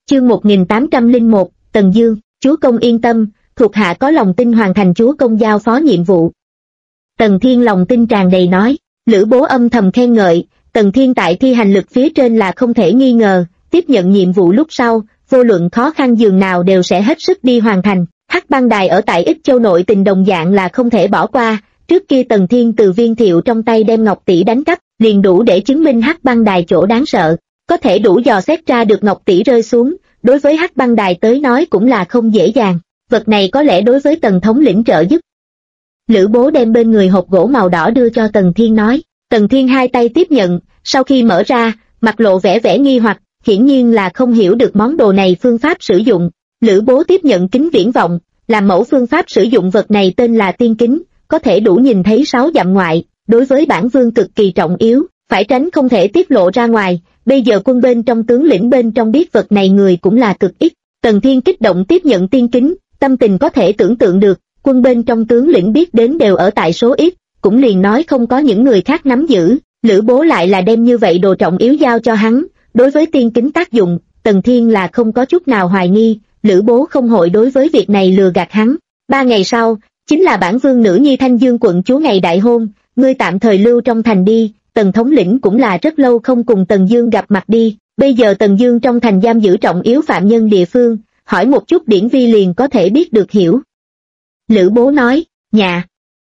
Chương 1801, Tần Dương. Chúa công yên tâm, thuộc hạ có lòng tin hoàn thành chúa công giao phó nhiệm vụ. Tần Thiên lòng tin tràn đầy nói. Lữ Bố âm thầm khen ngợi, Tần Thiên tại thi hành lực phía trên là không thể nghi ngờ, tiếp nhận nhiệm vụ lúc sau, vô luận khó khăn dường nào đều sẽ hết sức đi hoàn thành. Hắc băng đài ở tại Ích Châu nội tình đồng dạng là không thể bỏ qua, trước kia Tần Thiên từ Viên Thiệu trong tay đem ngọc tỷ đánh cắp, liền đủ để chứng minh Hắc băng đài chỗ đáng sợ, có thể đủ dò xét ra được ngọc tỷ rơi xuống, đối với Hắc băng đài tới nói cũng là không dễ dàng, vật này có lẽ đối với Tần thống lĩnh trợ giúp. Lữ Bố đem bên người hộp gỗ màu đỏ đưa cho Tần Thiên nói. Tần Thiên hai tay tiếp nhận, sau khi mở ra, mặt lộ vẻ nghi hoặc, hiển nhiên là không hiểu được món đồ này phương pháp sử dụng. Lữ Bố tiếp nhận kính viễn vọng, làm mẫu phương pháp sử dụng vật này tên là tiên kính, có thể đủ nhìn thấy 6 dặm ngoại, đối với bản vương cực kỳ trọng yếu, phải tránh không thể tiết lộ ra ngoài. Bây giờ quân bên trong tướng lĩnh bên trong biết vật này người cũng là cực ít. Tần Thiên kích động tiếp nhận tiên kính, tâm tình có thể tưởng tượng được, quân bên trong tướng lĩnh biết đến đều ở tại số ít, cũng liền nói không có những người khác nắm giữ. Lữ Bố lại là đem như vậy đồ trọng yếu giao cho hắn, đối với tiên kính tác dụng, Tần Thiên là không có chút nào hoài nghi, Lữ Bố không hội đối với việc này lừa gạt hắn. 3 ngày sau, chính là bản vương nữ nhi Thanh Dương quận chúa ngày đại hôn, ngươi tạm thời lưu trong thành đi. Tần thống lĩnh cũng là rất lâu không cùng Tần Dương gặp mặt đi, bây giờ Tần Dương trong thành giam giữ trọng yếu phạm nhân địa phương, hỏi một chút điển vi liền có thể biết được hiểu. Lữ Bố nói, dạ.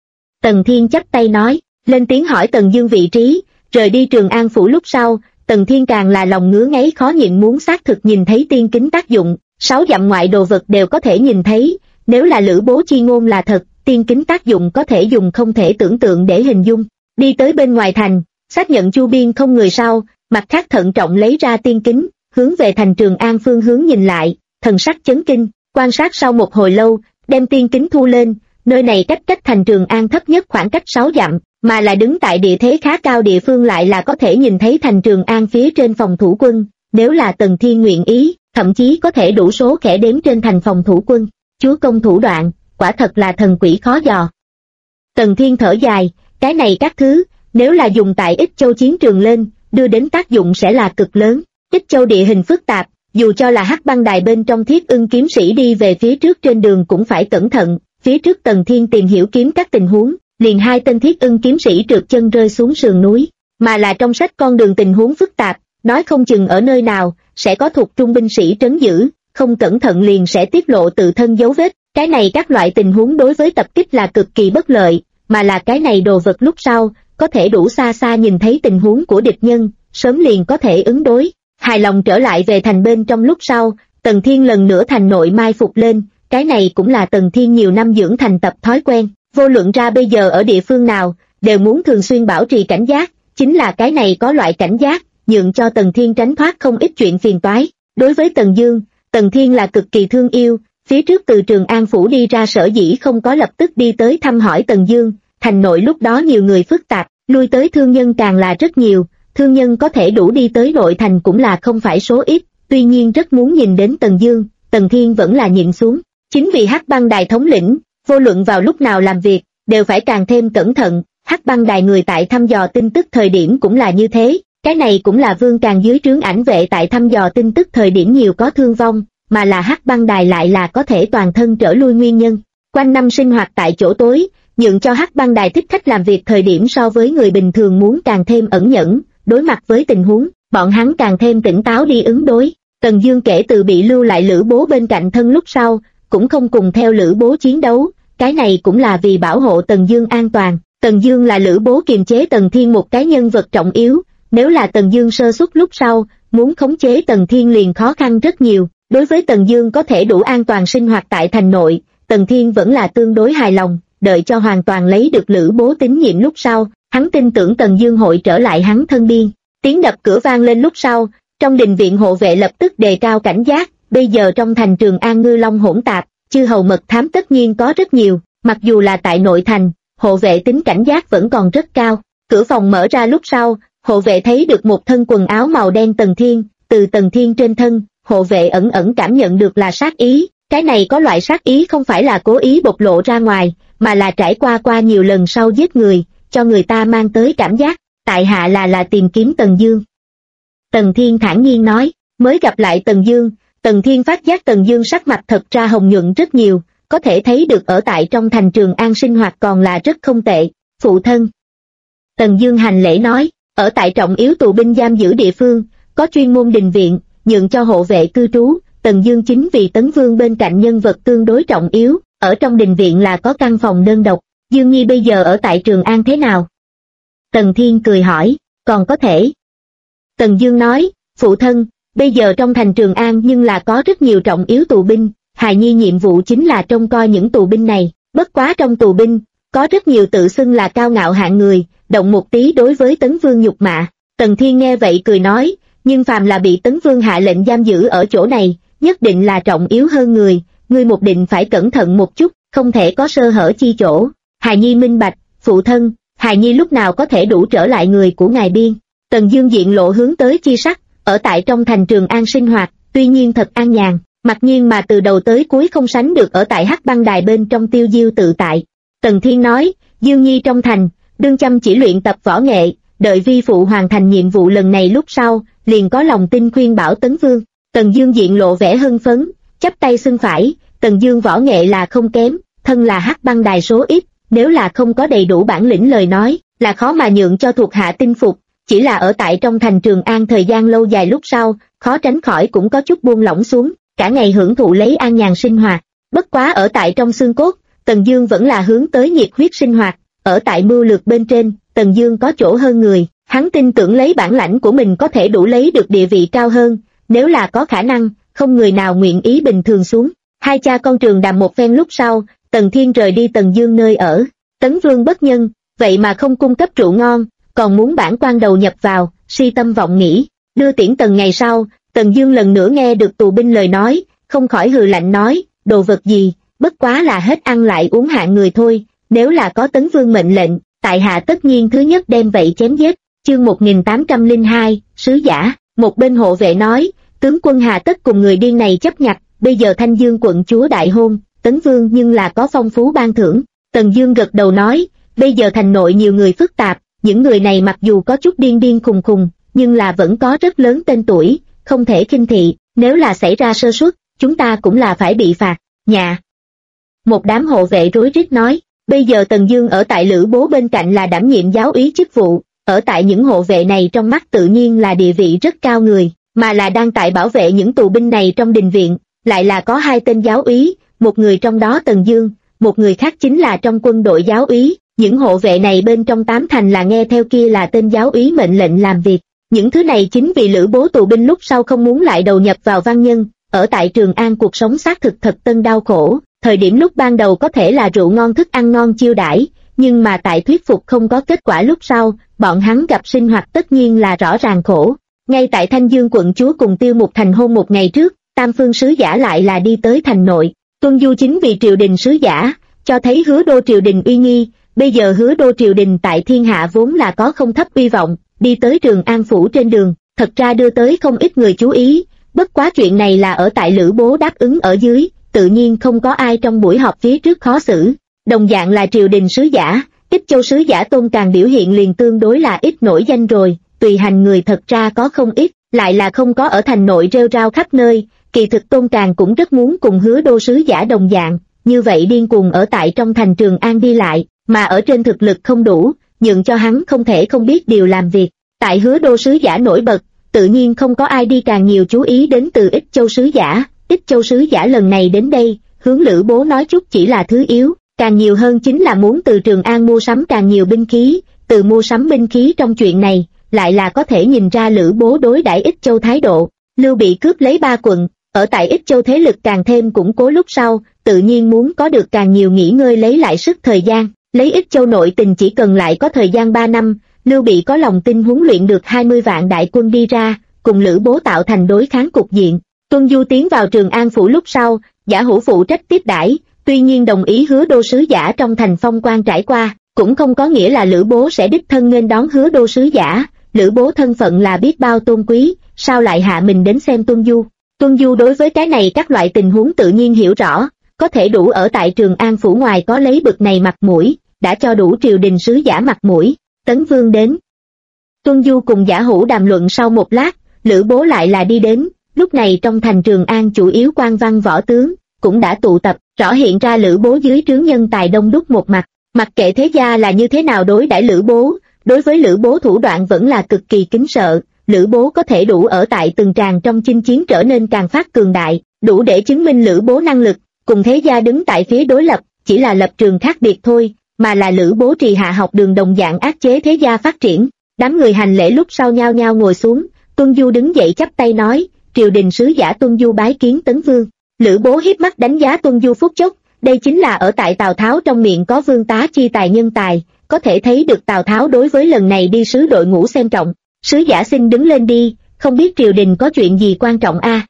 Tần Thiên chắp tay nói, lên tiếng hỏi Tần Dương vị trí. Rời đi Trường An phủ lúc sau, Tần Thiên càng là lòng ngứa ngáy khó nhịn muốn xác thực nhìn thấy tiên kính tác dụng, 6 dặm ngoại đồ vật đều có thể nhìn thấy, nếu là Lữ Bố chi ngôn là thật, tiên kính tác dụng có thể dùng không thể tưởng tượng để hình dung. Đi tới bên ngoài thành, xác nhận chu biên không người sau, mặt khác thận trọng lấy ra tiên kính, hướng về thành Trường An phương hướng nhìn lại, thần sắc chấn kinh, quan sát sau một hồi lâu, đem tiên kính thu lên, nơi này cách thành Trường An thấp nhất khoảng cách 6 dặm, mà là đứng tại địa thế khá cao địa phương lại là có thể nhìn thấy thành Trường An phía trên phòng thủ quân, nếu là Tần Thiên nguyện ý, thậm chí có thể đủ số kẻ đếm trên thành phòng thủ quân. Chúa công thủ đoạn, quả thật là thần quỷ khó dò. Tần Thiên thở dài, cái này các thứ, nếu là dùng tại Ích Châu chiến trường lên, đưa đến tác dụng sẽ là cực lớn. Ích Châu địa hình phức tạp, dù cho là Hắc băng đài bên trong Thiết Ưng kiếm sĩ đi về phía trước trên đường cũng phải cẩn thận. Phía trước Tần Thiên tìm hiểu kiếm các tình huống, liền 2 tên Thiết Ưng kiếm sĩ trượt chân rơi xuống sườn núi, mà là trong sách con đường tình huống phức tạp, nói không chừng ở nơi nào sẽ có thuộc trung binh sĩ trấn giữ, không cẩn thận liền sẽ tiết lộ tự thân dấu vết. Cái này các loại tình huống đối với tập kích là cực kỳ bất lợi, mà là cái này đồ vật lúc sau có thể đủ xa xa nhìn thấy tình huống của địch nhân, sớm liền có thể ứng đối. Hài lòng trở lại về thành bên trong lúc sau, Tần Thiên lần nữa thành nội mai phục lên, cái này cũng là Tần Thiên nhiều năm dưỡng thành tập thói quen, vô luận ra bây giờ ở địa phương nào, đều muốn thường xuyên bảo trì cảnh giác, chính là cái này có loại cảnh giác, nhượng cho Tần Thiên tránh thoát không ít chuyện phiền toái. Đối với Tần Dương, Tần Thiên là cực kỳ thương yêu, phía trước từ Trường An phủ đi ra sở dĩ không có lập tức đi tới thăm hỏi Tần Dương, thành nội lúc đó nhiều người phức tạp, lui tới thương nhân càng là rất nhiều, thương nhân có thể đủ đi tới nội thành cũng là không phải số ít, tuy nhiên rất muốn nhìn đến Tần Dương, Tần Thiên vẫn là nhịn xuống, chính vì Hắc băng đài thống lĩnh, vô luận vào lúc nào làm việc, đều phải càng thêm cẩn thận, Hắc băng đài người tại thăm dò tin tức thời điểm cũng là như thế, cái này cũng là Vương Càng dưới trướng ảnh vệ tại thăm dò tin tức thời điểm nhiều có thương vong, mà là Hắc băng đài lại là có thể toàn thân trở lui nguyên nhân. Quanh năm sinh hoạt tại chỗ tối, nhượng cho Hắc băng đài thích khách làm việc thời điểm so với người bình thường muốn càng thêm ẩn nhẫn, đối mặt với tình huống, bọn hắn càng thêm tỉnh táo đi ứng đối. Tần Dương kể từ bị lưu lại Lữ Bố bên cạnh thân lúc sau, cũng không cùng theo Lữ Bố chiến đấu, cái này cũng là vì bảo hộ Tần Dương an toàn. Tần Dương là Lữ Bố kiềm chế Tần Thiên một cái nhân vật trọng yếu, nếu là Tần Dương sơ suất lúc sau, muốn khống chế Tần Thiên liền khó khăn rất nhiều. Đối với Tần Dương có thể đủ an toàn sinh hoạt tại thành nội, Tần Thiên vẫn là tương đối hài lòng, đợi cho hoàn toàn lấy được Lữ Bố tín nhiệm lúc sau, hắn tin tưởng Tần Dương hội trở lại hắn thân biên. Tiếng đập cửa vang lên lúc sau, trong đình viện hộ vệ lập tức đề cao cảnh giác, bây giờ trong thành Trường An ngư long hỗn tạp, chư hầu mật thám tất nhiên có rất nhiều, mặc dù là tại nội thành, hộ vệ tính cảnh giác vẫn còn rất cao. Cửa phòng mở ra lúc sau, hộ vệ thấy được một thân quần áo màu đen Tần Thiên, từ Tần Thiên trên thân, hộ vệ ẩn ẩn cảm nhận được là sát ý, cái này có loại sát ý không phải là cố ý bộc lộ ra ngoài, mà là trải qua nhiều lần sau giết người, cho người ta mang tới cảm giác, tại hạ là tìm kiếm Tần Dương. Tần Thiên thản nhiên nói, mới gặp lại Tần Dương, Tần Thiên phát giác Tần Dương sắc mặt thật ra hồng nhuận rất nhiều, có thể thấy được ở tại trong thành Trường An sinh hoạt còn là rất không tệ. Phụ thân. Tần Dương hành lễ nói, ở tại trọng yếu tù binh giam giữ địa phương, có chuyên môn đình viện, nhượng cho hộ vệ cư trú. Tần Dương chính vì Tấn Vương bên cạnh nhân vật tương đối trọng yếu, ở trong đình viện là có căn phòng đơn độc. Dương Nhi bây giờ ở tại Trường An thế nào? Tần Thiên cười hỏi, còn có thể. Tần Dương nói, phụ thân, bây giờ trong thành Trường An nhưng là có rất nhiều trọng yếu tù binh, hài nhi nhiệm vụ chính là trông coi những tù binh này. Bất quá trong tù binh, có rất nhiều tự xưng là cao ngạo hạng người, động một tí đối với Tấn Vương nhục mạ. Tần Thiên nghe vậy cười nói, nhưng phàm là bị Tấn Vương hạ lệnh giam giữ ở chỗ này, nhất định là trọng yếu hơn người, ngươi một định phải cẩn thận một chút, không thể có sơ hở chi chỗ. Hài nhi minh bạch, phụ thân, hài nhi lúc nào có thể đủ trở lại người của ngài biên. Tần Dương diện lộ hướng tới chi sắc, ở tại trong thành Trường An sinh hoạt, tuy nhiên thật an nhàn, mặc nhiên mà từ đầu tới cuối không sánh được ở tại Hắc Băng Đài bên trong tiêu diêu tự tại. Tần Thiên nói, Dương Nhi trong thành, đương chăm chỉ luyện tập võ nghệ, đợi vi phụ hoàn thành nhiệm vụ lần này lúc sau, liền có lòng tin khuyên bảo Tấn Vương. Tần Dương diện lộ vẻ hưng phấn, chắp tay xưng phải, Tần Dương võ nghệ là không kém, thân là Hắc Băng Đài số ít, nếu là không có đầy đủ bản lĩnh lời nói, là khó mà nhượng cho thuộc hạ tin phục, chỉ là ở tại trong thành Trường An thời gian lâu dài lúc sau, khó tránh khỏi cũng có chút buông lỏng xuống, cả ngày hưởng thụ lấy an nhàn sinh hoạt. Bất quá ở tại trong xương cốt, Tần Dương vẫn là hướng tới nhiệt huyết sinh hoạt, ở tại mưu lược bên trên, Tần Dương có chỗ hơn người, hắn tin tưởng lấy bản lãnh của mình có thể đủ lấy được địa vị cao hơn, nếu là có khả năng, không người nào nguyện ý bình thường xuống. Hai cha con trường đàm một phen lúc sau, Tần Thiên rời đi Tần Dương nơi ở. Tấn Vương bất nhân, vậy mà không cung cấp rượu ngon, còn muốn bản quan đầu nhập vào, si tâm vọng nghĩ. Đưa tiễn Tần ngày sau, Tần Dương lần nữa nghe được tù binh lời nói, không khỏi hừ lạnh nói, đồ vật gì, bất quá là hết ăn lại uống hạng người thôi, nếu là có Tấn Vương mệnh lệnh, tại hạ tất nhiên thứ nhất đem vậy chém giết. Chương 1802, sứ giả. Một bên hộ vệ nói, tướng quân hà tất cùng người điên này chấp nhặt, bây giờ Thanh Dương quận chúa đại hôn, Tấn Vương nhưng là có phong phú ban thưởng. Tần Dương gật đầu nói, bây giờ thành nội nhiều người phức tạp, những người này mặc dù có chút điên điên khùng khùng, nhưng là vẫn có rất lớn tên tuổi, không thể khinh thị, nếu là xảy ra sơ suất, chúng ta cũng là phải bị phạt. Nhà. Một đám hộ vệ rối rít nói, bây giờ Tần Dương ở tại Lữ Bố bên cạnh là đảm nhiệm giáo úy chức vụ, ở tại những hộ vệ này trong mắt tự nhiên là địa vị rất cao người, mà là đang tại bảo vệ những tù binh này trong đình viện, lại là có hai tên giáo úy, một người trong đó Tần Dương, một người khác chính là trong quân đội giáo úy. Những hộ vệ này bên trong tám thành là nghe theo kia là tên giáo úy mệnh lệnh làm việc. Những thứ này chính vì Lữ Bố tù binh lúc sau không muốn lại đầu nhập vào văn nhân, ở tại Trường An cuộc sống xác thực thật tân đau khổ. Thời điểm lúc ban đầu có thể là rượu ngon thức ăn ngon chiêu đãi, nhưng mà tại thuyết phục không có kết quả lúc sau, bọn hắn gặp sinh hoạt tất nhiên là rõ ràng khổ. Ngay tại Thanh Dương quận chúa cùng Tiêu Mục thành hôn một ngày trước, Tam Phương sứ giả lại là đi tới thành nội. Tuân du chính vì triều đình sứ giả, cho thấy Hứa Đô triều đình uy nghi. Bây giờ Hứa Đô triều đình tại thiên hạ vốn là có không thấp uy vọng, đi tới Trường An phủ trên đường, thật ra đưa tới không ít người chú ý. Bất quá chuyện này là ở tại Lữ Bố đáp ứng ở dưới, tự nhiên không có ai trong buổi họp phía trước khó xử. Đồng dạng là triều đình sứ giả, Ích Châu sứ giả Tôn Càn biểu hiện liền tương đối là ít nổi danh rồi, tùy hành người thật ra có không ít, lại là không có ở thành nội rêu rao khắp nơi. Kỳ thực Tôn Càn cũng rất muốn cùng Hứa Đô sứ giả đồng dạng, như vậy điên cuồng ở tại trong thành Trường An đi lại, mà ở trên thực lực không đủ, nhượng cho hắn không thể không biết điều làm việc. Tại Hứa Đô sứ giả nổi bật, tự nhiên không có ai đi càng nhiều chú ý đến từ Ích Châu sứ giả. Ích Châu sứ giả lần này đến đây, hướng Lữ Bố nói chút chỉ là thứ yếu, càng nhiều hơn chính là muốn từ Trường An mua sắm càng nhiều binh khí. Từ mua sắm binh khí trong chuyện này, lại là có thể nhìn ra Lữ Bố đối đãi Ích Châu thái độ. Lưu Bị cướp lấy 3 quận, ở tại Ích Châu thế lực càng thêm củng cố lúc sau, tự nhiên muốn có được càng nhiều nghỉ ngơi lấy lại sức thời gian. Lấy Ích Châu nội tình chỉ cần lại có thời gian 3 năm, Lưu Bị có lòng tin huấn luyện được 20 vạn đại quân đi ra, cùng Lữ Bố tạo thành đối kháng cục diện. Tuân Du tiến vào Trường An phủ lúc sau, Giả Hữu phụ trách tiếp đãi, tuy nhiên đồng ý Hứa Đô sứ giả trong thành phong quan trải qua, cũng không có nghĩa là Lữ Bố sẽ đích thân nghênh đón Hứa Đô sứ giả. Lữ Bố thân phận là biết bao tôn quý, sao lại hạ mình đến xem Tuân Du. Tuân Du đối với cái này các loại tình huống tự nhiên hiểu rõ, có thể đủ ở tại Trường An phủ ngoài có lấy bực này mặt mũi, đã cho đủ triều đình sứ giả mặt mũi. Tấn Vương đến. Tuân Du cùng Giả Hữu đàm luận sau một lát, Lữ Bố lại là đi đến. Lúc này trong thành Trường An chủ yếu quan văn võ tướng cũng đã tụ tập, rõ hiện ra Lữ Bố dưới trướng nhân tài đông đúc một mặt. Mặc kệ thế gia là như thế nào đối đãi Lữ Bố, đối với Lữ Bố thủ đoạn vẫn là cực kỳ kính sợ. Lữ Bố có thể đủ ở tại từng tràng trong chinh chiến trở nên càng phát cường đại, đủ để chứng minh Lữ Bố năng lực, cùng thế gia đứng tại phía đối lập, chỉ là lập trường khác biệt thôi, mà là Lữ Bố trì hạ học đường đồng dạng áp chế thế gia phát triển. Đám người hành lễ lúc sau nhao nhao ngồi xuống, Tuân Du đứng dậy chắp tay nói, triều đình sứ giả Tuân Du bái kiến Tấn Vương. Lữ Bố hiếp mắt đánh giá Tuân Du phút chốc, đây chính là ở tại Tào Tháo trong miệng có vương tá chi tài nhân tài, có thể thấy được Tào Tháo đối với lần này đi sứ đội ngũ xem trọng. Sứ giả xin đứng lên đi, không biết triều đình có chuyện gì quan trọng a?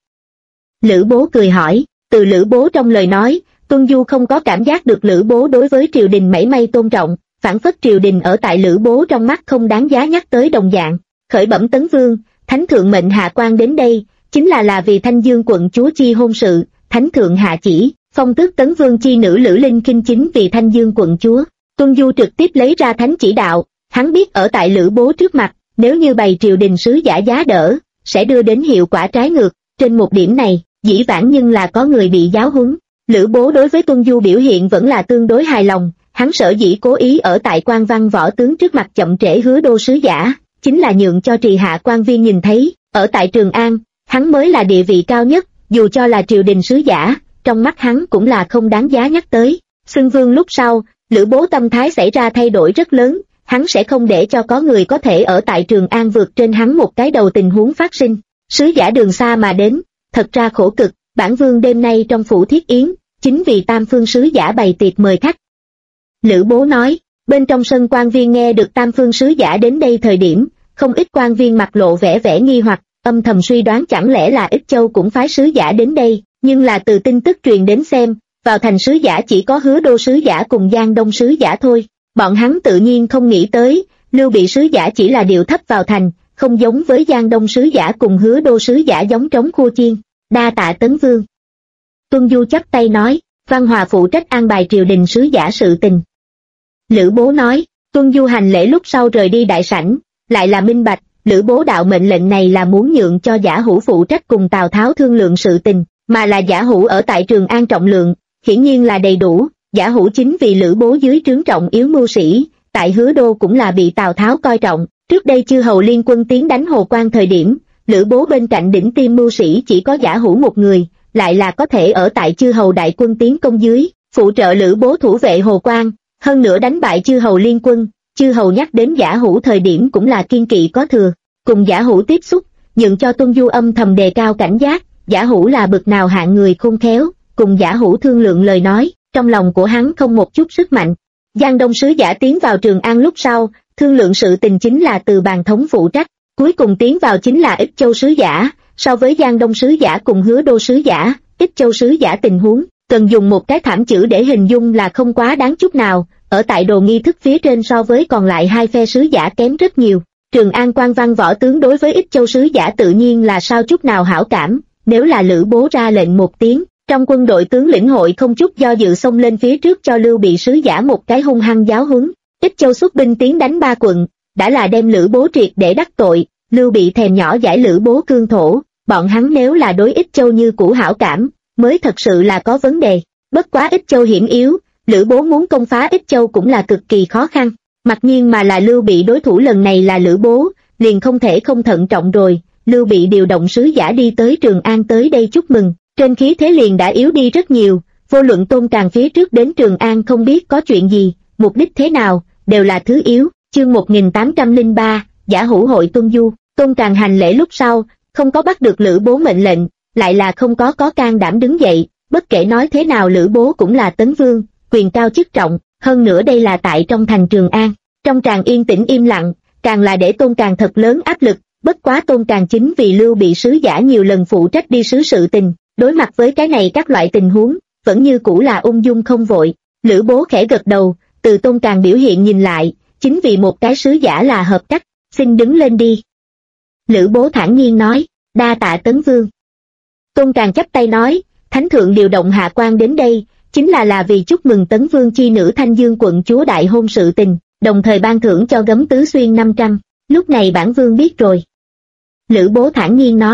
Lữ Bố cười hỏi, từ Lữ Bố trong lời nói, Tuân Du không có cảm giác được Lữ Bố đối với triều đình mảy may tôn trọng, phản phất triều đình ở tại Lữ Bố trong mắt không đáng giá nhắc tới đồng dạng. Khởi bẩm Tấn Vương, Thánh Thượng mệnh hạ quan đến đây, chính là vì Thanh Dương quận chúa chi hôn sự, Thánh Thượng hạ chỉ, phong tước Tấn Vương chi nữ Lữ Linh Kinh chính vì Thanh Dương quận chúa. Tuân Du trực tiếp lấy ra thánh chỉ đạo, hắn biết ở tại Lữ Bố trước mặt, nếu như bày triều đình sứ giả giá đỡ, sẽ đưa đến hiệu quả trái ngược. Trên một điểm này, dĩ vãng nhưng là có người bị giáo huấn. Lữ Bố đối với Tuân Du biểu hiện vẫn là tương đối hài lòng, hắn sở dĩ cố ý ở tại quan văn võ tướng trước mặt chậm trễ Hứa Đô sứ giả, chính là nhượng cho trì hạ quan viên nhìn thấy, ở tại Trường An, hắn mới là địa vị cao nhất, dù cho là triều đình sứ giả, trong mắt hắn cũng là không đáng giá nhắc tới. Xưng vương lúc sau, Lữ Bố tâm thái xảy ra thay đổi rất lớn, hắn sẽ không để cho có người có thể ở tại Trường An vượt trên hắn một cái đầu tình huống phát sinh. Sứ giả đường xa mà đến, thật ra khổ cực, bản vương đêm nay trong phủ thiết yến, chính vì tam phương sứ giả bày tiệc mời khách. Lữ Bố nói, bên trong sân quan viên nghe được tam phương sứ giả đến đây thời điểm, không ít quan viên mặt lộ vẻ nghi hoặc, âm thầm suy đoán chẳng lẽ là Ích Châu cũng phái sứ giả đến đây, nhưng là từ tin tức truyền đến xem, vào thành sứ giả chỉ có Hứa Đô sứ giả cùng Giang Đông sứ giả thôi. Bọn hắn tự nhiên không nghĩ tới, Lưu Bị sứ giả chỉ là điệu thấp vào thành, không giống với Giang Đông sứ giả cùng Hứa Đô sứ giả giống trống khua chiên. Đa tạ Tấn Vương. Tuân Du chắp tay nói, Văn Hòa phụ trách an bài triều đình sứ giả sự tình. Lữ Bố nói, Tuân Du hành lễ lúc sau rời đi đại sảnh, lại là minh bạch, Lữ Bố đạo mệnh lệnh này là muốn nhượng cho Giả Hữu phụ trách cùng Tào Tháo thương lượng sự tình, mà là Giả Hữu ở tại Trường An trọng lượng, hiển nhiên là đầy đủ. Giả Hữu chính vì Lữ Bố dưới trướng trọng yếu mưu sĩ, tại Hứa Đô cũng là bị Tào Tháo coi trọng. Trước đây chư hầu liên quân tiến đánh Hồ Quan thời điểm, Lữ Bố bên cạnh đỉnh tiêm mưu sĩ chỉ có Giả Hữu một người, lại là có thể ở tại chư hầu đại quân tiến công dưới, phụ trợ Lữ Bố thủ vệ Hồ Quan, hơn nữa đánh bại chư hầu liên quân. Chư hầu nhắc đến Giả Hữu thời điểm cũng là kiên kỵ có thừa. Cùng Giả Hữu tiếp xúc, nhượng cho Tuân Du âm thầm đề cao cảnh giác, Giả Hữu là bực nào hạng người khôn khéo, cùng Giả Hữu thương lượng lời nói, trong lòng của hắn không một chút sức mạnh. Giang Đông sứ giả tiến vào Trường An lúc sau, thương lượng sự tình chính là từ Bàn Thống phụ trách, cuối cùng tiến vào chính là Ích Châu sứ giả. So với Giang Đông sứ giả cùng Hứa Đô sứ giả, Ích Châu sứ giả tình huống, cần dùng một cái thảm chữ để hình dung là không quá đáng chút nào, ở tại đồ nghi thức phía trên so với còn lại hai phe sứ giả kém rất nhiều. Trường An quan văn võ tướng đối với Ích Châu sứ giả tự nhiên là sao chút nào hảo cảm, nếu là Lữ Bố ra lệnh một tiếng, trong quân đội tướng lĩnh hội không chút do dự xông lên phía trước cho Lưu Bị sứ giả một cái hung hăng giáo huấn. Ích Châu xuất binh tiến đánh 3 quận, đã là đem Lữ Bố triệt để đắc tội. Lưu Bị thèm nhỏ giải Lữ Bố cương thổ, bọn hắn nếu là đối Ích Châu như cũ hảo cảm, mới thật sự là có vấn đề. Bất quá Ích Châu hiểm yếu, Lữ Bố muốn công phá Ích Châu cũng là cực kỳ khó khăn. Mặc nhiên mà là Lưu Bị đối thủ lần này là Lữ Bố, liền không thể không thận trọng rồi. Lưu Bị điều động sứ giả đi tới Trường An tới đây chúc mừng, trên khí thế liền đã yếu đi rất nhiều. Vô luận Tôn Càn phía trước đến Trường An không biết có chuyện gì, mục đích thế nào, đều là thứ yếu. Chương 1803, Giả Hữu hội Tuân Du. Tôn Càn hành lễ lúc sau, không có bắt được Lữ Bố mệnh lệnh, lại là không có can đảm đứng dậy. Bất kể nói thế nào Lữ Bố cũng là Tấn Vương, quyền cao chức trọng, hơn nữa đây là tại trong thành Trường An. Trong tràng yên tĩnh im lặng, càng là để Tôn Càn thật lớn áp lực. Bất quá Tôn Càn chính vì Lưu Bị sứ giả nhiều lần phụ trách đi sứ sự tình, đối mặt với cái này các loại tình huống, vẫn như cũ là ung dung không vội. Lữ Bố khẽ gật đầu, từ Tôn Càn biểu hiện nhìn lại, chính vì một cái sứ giả là hợp cách, xin đứng lên đi. Lữ Bố thản nhiên nói, đa tạ Tấn Vương. Tôn Càn chắp tay nói, Thánh Thượng điều động hạ quan đến đây, chính là vì chúc mừng Tấn Vương chi nữ Thanh Dương quận chúa đại hôn sự tình, đồng thời ban thưởng cho gấm tứ xuyên 500, lúc này bản vương biết rồi. Lữ Bố thản nhiên nói,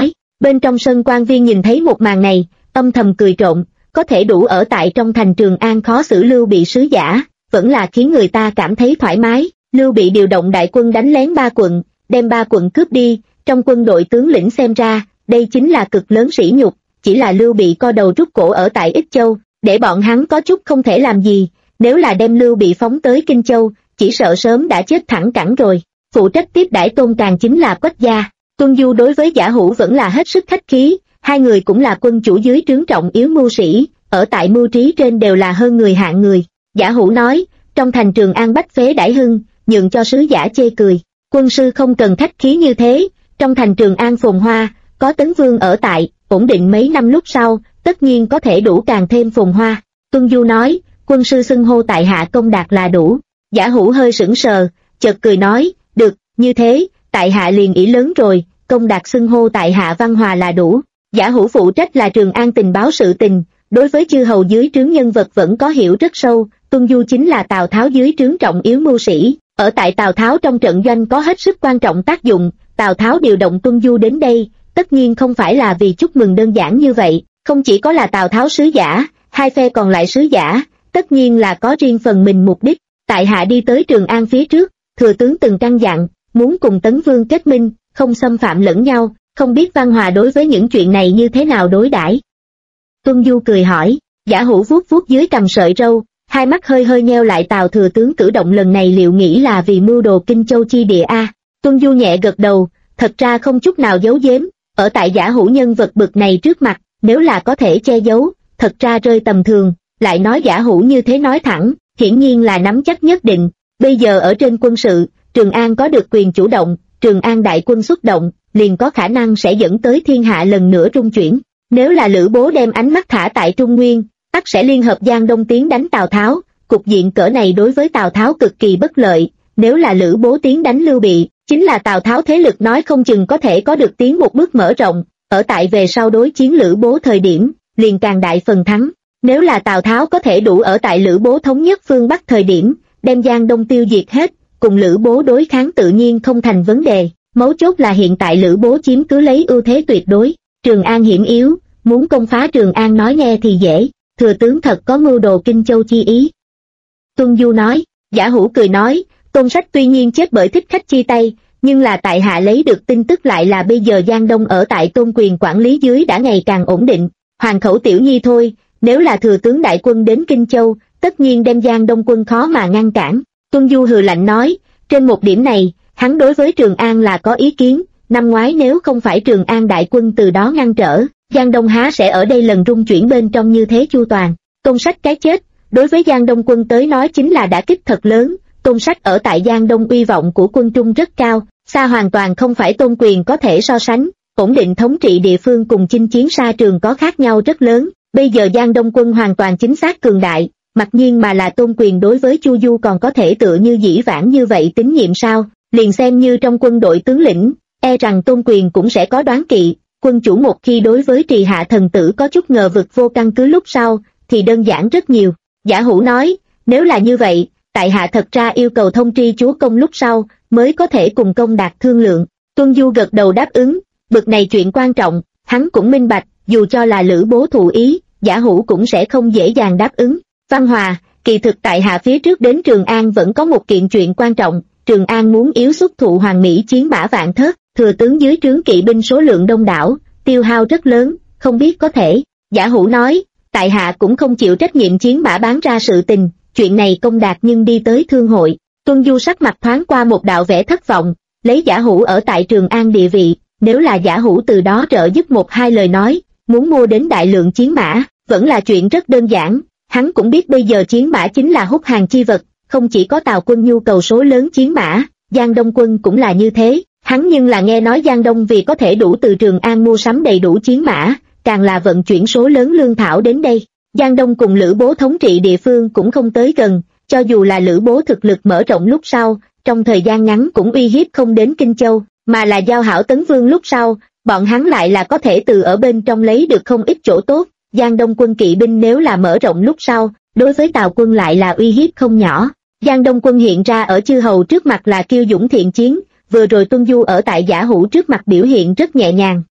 Bên trong sân quan viên nhìn thấy một màn này, âm thầm cười trộm, có thể đủ ở tại trong thành Trường An khó xử Lưu Bị sứ giả, vẫn là khiến người ta cảm thấy thoải mái. Lưu Bị điều động đại quân đánh lén 3 quận, đem 3 quận cướp đi, trong quân đội tướng lĩnh xem ra, đây chính là cực lớn sỉ nhục, chỉ là Lưu Bị co đầu rút cổ ở tại Ích Châu, để bọn hắn có chút không thể làm gì, nếu là đem Lưu Bị phóng tới Kinh Châu, chỉ sợ sớm đã chết thẳng cẳng rồi. Phụ trách tiếp đãi Tôn Càn chính là Quách gia. Tuân Du đối với Giả Hữu vẫn là hết sức khách khí, hai người cũng là quân chủ dưới trướng trọng yếu mưu sĩ, ở tại mưu trí trên đều là hơn người hạng người. Giả Hữu nói, trong thành Trường An bách phế đãi hưng, nhượng cho sứ giả chê cười, quân sư không cần khách khí như thế, trong thành Trường An phồn hoa, có Tấn Vương ở tại, ổn định mấy năm lúc sau, tất nhiên có thể đủ càng thêm phồn hoa. Tuân Du nói, quân sư xưng hô tại hạ Công Đạt là đủ. Giả Hữu hơi sững sờ, chợt cười nói, được, như thế, tại hạ liền ý lớn rồi, Công Đạt xưng hô tại hạ Văn Hòa là đủ. Giả Hữu phụ trách là Trường An tình báo sự tình, đối với chư hầu dưới trướng nhân vật vẫn có hiểu rất sâu. Tuân Du chính là Tào Tháo dưới trướng trọng yếu mưu sĩ, ở tại Tào Tháo trong trận doanh có hết sức quan trọng tác dụng. Tào Tháo điều động Tuân Du đến đây, tất nhiên không phải là vì chúc mừng đơn giản như vậy, không chỉ có là Tào Tháo sứ giả, hai phe còn lại sứ giả, tất nhiên là có riêng phần mình mục đích. Tại hạ đi tới Trường An phía trước, thừa tướng từng căn dặn, muốn cùng Tấn Vương kết minh, không xâm phạm lẫn nhau, không biết Văn Hòa đối với những chuyện này như thế nào đối đãi. Tuân Du cười hỏi, Giả Hữu vuốt vuốt dưới cằm sợi râu, hai mắt hơi hơi nheo lại. Tào thừa tướng cử động lần này liệu nghĩ là vì mưu đồ Kinh Châu chi địa a? Tuân Du nhẹ gật đầu, thật ra không chút nào giấu giếm, ở tại Giả Hữu nhân vật bực này trước mặt, nếu là có thể che giấu, thật ra rơi tầm thường, lại nói Giả Hữu như thế nói thẳng, hiển nhiên là nắm chắc nhất định. Bây giờ ở trên quân sự, Trường An có được quyền chủ động, Trường An đại quân xuất động, liền có khả năng sẽ dẫn tới thiên hạ lần nữa rung chuyển. Nếu là Lữ Bố đem ánh mắt thả tại Trung Nguyên, ắt sẽ liên hợp Giang Đông tiến đánh Tào Tháo, cục diện cỡ này đối với Tào Tháo cực kỳ bất lợi. Nếu là Lữ Bố tiến đánh Lưu Bị, chính là Tào Tháo thế lực nói không chừng có thể có được tiến một bước mở rộng, ở tại về sau đối chiến Lữ Bố thời điểm, liền càng đại phần thắng. Nếu là Tào Tháo có thể đủ ở tại Lữ Bố thống nhất phương Bắc thời điểm, đem Giang Đông tiêu diệt hết, cùng Lữ Bố đối kháng tự nhiên không thành vấn đề. Mấu chốt là hiện tại Lữ Bố chiếm cứ lấy ưu thế tuyệt đối, Trường An hiểm yếu, muốn công phá Trường An nói nghe thì dễ, thừa tướng thật có mưu đồ Kinh Châu chi ý. Tuân Du nói. Giả Hữu cười nói, Tôn Sách tuy nhiên chết bởi thích khách chi tay, nhưng là tại hạ lấy được tin tức lại là bây giờ Giang Đông ở tại Tôn quyền quản lý dưới đã ngày càng ổn định, Hoàng khẩu tiểu nhi thôi, nếu là thừa tướng đại quân đến Kinh Châu, tất nhiên đem Giang Đông quân khó mà ngăn cản. Tuân Du hừ lạnh nói, trên một điểm này, hắn đối với Trường An là có ý kiến, năm ngoái nếu không phải Trường An đại quân từ đó ngăn trở, Giang Đông há sẽ ở đây lần rung chuyển bên trong như thế chu toàn. Tôn Sách cái chết, đối với Giang Đông quân tới nói chính là đả kích thật lớn. Tôn Sách ở tại Giang Đông uy vọng của quân Trung rất cao, xa hoàn toàn không phải Tôn quyền có thể so sánh, ổn định thống trị địa phương cùng chinh chiến xa trường có khác nhau rất lớn. Bây giờ Giang Đông quân hoàn toàn chính xác cường đại, mặc nhiên mà là Tôn quyền đối với Chu Du còn có thể tựa như dĩ vãng như vậy tín nhiệm sao, liền xem như trong quân đội tướng lĩnh, e rằng Tôn quyền cũng sẽ có đoán kỵ. Quân chủ một khi đối với Trì Hạ thần tử có chút ngờ vực vô căn cứ lúc sau, thì đơn giản rất nhiều. Giả Hữu nói, nếu là như vậy, tại hạ thật ra yêu cầu thông tri chúa công lúc sau, mới có thể cùng Công Đạt thương lượng. Tuân Du gật đầu đáp ứng, bực này chuyện quan trọng, hắn cũng minh bạch, dù cho là Lữ Bố thụ ý, Giả Hữu cũng sẽ không dễ dàng đáp ứng. Văn Hòa, kỳ thực tại hạ phía trước đến Trường An vẫn có một kiện chuyện quan trọng, Trường An muốn yếu xuất thụ Hoàng Mỹ chiến mã vạn thớt, thừa tướng dưới trướng kỵ binh số lượng đông đảo, tiêu hao rất lớn, không biết có thể. Giả Hữu nói, tại hạ cũng không chịu trách nhiệm chiến mã bán ra sự tình, chuyện này Công Đạt nhưng đi tới thương hội. Tuân Du sắc mặt thoáng qua một đạo vẻ thất vọng, lấy Giả Hữu ở tại Trường An địa vị, nếu là Giả Hữu từ đó trợ giúp một hai lời nói, muốn mua đến đại lượng chiến mã, vẫn là chuyện rất đơn giản. Hắn cũng biết bây giờ chiến mã chính là hút hàng chi vật, không chỉ có Tào quân nhu cầu số lớn chiến mã, Giang Đông quân cũng là như thế. Hắn nhưng là nghe nói Giang Đông vì có thể đủ từ Trường An mua sắm đầy đủ chiến mã, càng là vận chuyển số lớn lương thảo đến đây. Giang Đông cùng Lữ Bố thống trị địa phương cũng không tới gần, cho dù là Lữ Bố thực lực mở rộng lúc sau, trong thời gian ngắn cũng uy hiếp không đến Kinh Châu, mà là giao hảo Tấn Vương lúc sau, bọn hắn lại là có thể từ ở bên trong lấy được không ít chỗ tốt. Giang Đông quân kỵ binh nếu là mở rộng lúc sau, đối với Tào quân lại là uy hiếp không nhỏ. Giang Đông quân hiện ra ở chư hầu trước mặt là kiêu dũng thiện chiến, vừa rồi Tuân Du ở tại Giả Hữu trước mặt biểu hiện rất nhẹ nhàng,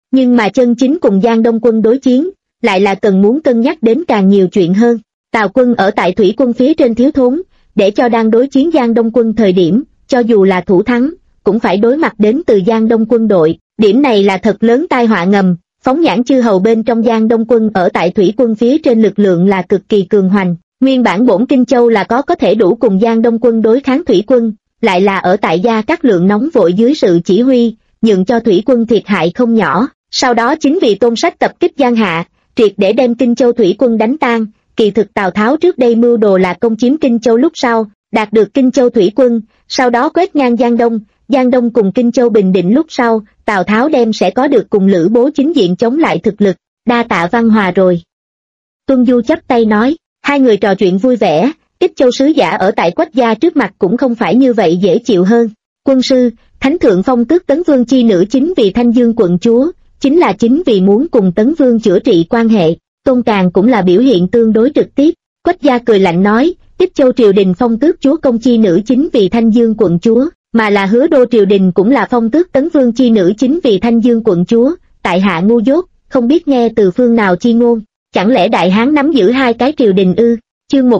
nhưng mà chân chính cùng Giang Đông quân đối chiến, lại là cần muốn cân nhắc đến càng nhiều chuyện hơn. Tào quân ở tại thủy quân phía trên thiếu thốn, để cho đang đối chiến Giang Đông quân thời điểm, cho dù là thủ thắng, cũng phải đối mặt đến từ Giang Đông quân đội, điểm này là thật lớn tai họa ngầm. Phóng nhãn chư hầu bên trong Giang Đông quân ở tại thủy quân phía trên lực lượng là cực kỳ cường hoành, nguyên bản bổn Kinh Châu là có thể đủ cùng Giang Đông quân đối kháng thủy quân, lại là ở tại Gia Cát Lượng nóng vội dưới sự chỉ huy, nhượng cho thủy quân thiệt hại không nhỏ. Sau đó chính vì Tôn Sách tập kích Giang Hạ, triệt để đem Kinh Châu thủy quân đánh tan. Kỳ thực Tào Tháo trước đây mưu đồ là công chiếm Kinh Châu lúc sau, đạt được Kinh Châu thủy quân, sau đó quét ngang Giang Đông cùng Kinh Châu bình định lúc sau, Tào Tháo đem sẽ có được cùng Lữ Bố chính diện chống lại thực lực. Đa tạ Văn Hòa rồi. Tuân Du chắp tay nói, hai người trò chuyện vui vẻ. Ích Châu sứ giả ở tại Quách gia trước mặt cũng không phải như vậy dễ chịu hơn. Quân sư, Thánh thượng phong tước Tấn Vương chi nữ chính vì Thanh Dương quận chúa, chính vì muốn cùng Tấn Vương chữa trị quan hệ. Tôn Càn cũng là biểu hiện tương đối trực tiếp. Quách gia cười lạnh nói, Ích Châu triều đình phong tước chúa công chi nữ chính vì Thanh Dương quận chúa, mà là Hứa Đô triều đình cũng là phong tước Tấn Vương chi nữ chính vì Thanh Dương quận chúa. Tại hạ ngu dốt, không biết nghe từ phương nào chi ngôn, chẳng lẽ Đại Hán nắm giữ hai cái triều đình ư? Chương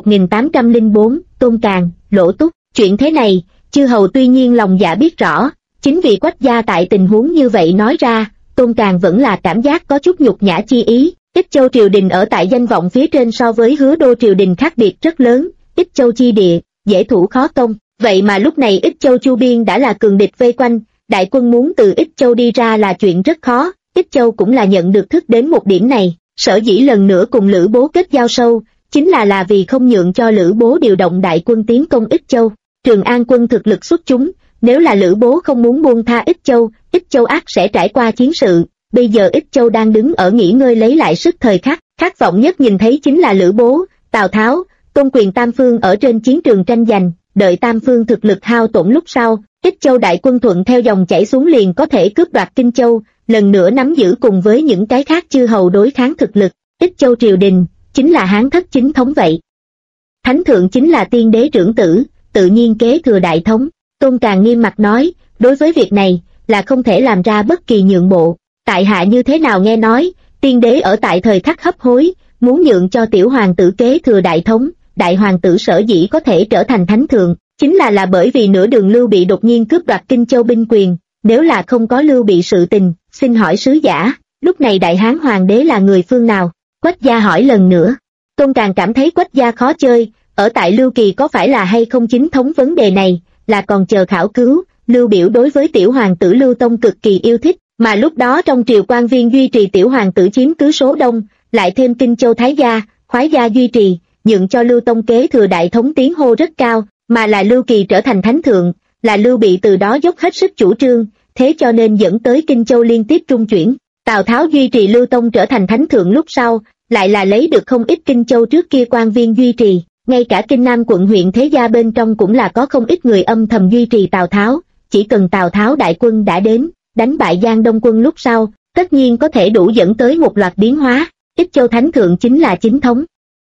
1804, Tôn Càn, Lỗ Túc. Chuyện thế này, chư hầu tuy nhiên lòng dạ biết rõ, chính vì Quách gia tại tình huống như vậy nói ra, Tôn Càn vẫn là cảm giác có chút nhục nhã chi ý. Ích Châu triều đình ở tại danh vọng phía trên so với Hứa Đô triều đình khác biệt rất lớn. Ích Châu chi địa, dễ thủ khó công, vậy mà lúc này Ích Châu chu biên đã là cường địch vây quanh, đại quân muốn từ Ích Châu đi ra là chuyện rất khó. Ích Châu cũng là nhận được thức đến một điểm này, sở dĩ lần nữa cùng Lữ Bố kết giao sâu, chính là vì không nhượng cho Lữ Bố điều động đại quân tiến công Ích Châu. Trường An quân thực lực xuất chúng, nếu là Lữ Bố không muốn buông tha Ích Châu ắt sẽ trải qua chiến sự. Bây giờ Ích Châu đang đứng ở nghỉ ngơi lấy lại sức thời khắc, khát vọng nhất nhìn thấy chính là Lữ Bố, Tào Tháo, Tôn Quyền tam phương ở trên chiến trường tranh giành, đợi tam phương thực lực hao tổn lúc sau, Ích Châu đại quân thuận theo dòng chảy xuống liền có thể cướp đoạt Kinh Châu, lần nữa nắm giữ cùng với những cái khác chư hầu đối kháng thực lực. Ích Châu triều đình chính là Hán thất chính thống vậy. Thánh thượng chính là tiên đế trưởng tử, tự nhiên kế thừa đại thống. Tôn Càn nghiêm mặt nói, đối với việc này là không thể làm ra bất kỳ nhượng bộ. Tại hạ như thế nào nghe nói, tiên đế ở tại thời khắc hấp hối, muốn nhượng cho tiểu hoàng tử kế thừa đại thống. Đại hoàng tử sở dĩ có thể trở thành thánh thượng, chính là bởi vì nửa đường Lưu Bị đột nhiên cướp đoạt Kinh Châu binh quyền. Nếu là không có Lưu Bị sự tình, xin hỏi sứ giả, lúc này Đại Hán hoàng đế là người phương nào? Quách gia hỏi lần nữa. Tôn Càn cảm thấy Quách gia khó chơi, ở tại Lưu Kỳ có phải là hay không chính thống vấn đề này, là còn chờ khảo cứu. Lưu Biểu đối với tiểu hoàng tử Lưu Tông cực kỳ yêu thích, mà lúc đó trong triều quan viên duy trì tiểu hoàng tử chiếm cứ số đông, lại thêm Kinh Châu Thái gia, Khoái gia duy trì, nhượng cho Lưu Tông kế thừa đại thống tiếng hô rất cao, mà là Lưu Kỳ trở thành thánh thượng, là Lưu Bị từ đó dốc hết sức chủ trương, thế cho nên dẫn tới Kinh Châu liên tiếp trung chuyển. Tào Tháo duy trì Lưu Tông trở thành thánh thượng lúc sau, lại là lấy được không ít Kinh Châu trước kia quan viên duy trì, ngay cả Kinh Nam quận huyện thế gia bên trong cũng là có không ít người âm thầm duy trì Tào Tháo. Chỉ cần Tào Tháo đại quân đã đến, đánh bại Giang Đông quân lúc sau, tất nhiên có thể đủ dẫn tới một loạt biến hóa. Ích Châu thánh thượng chính là chính thống.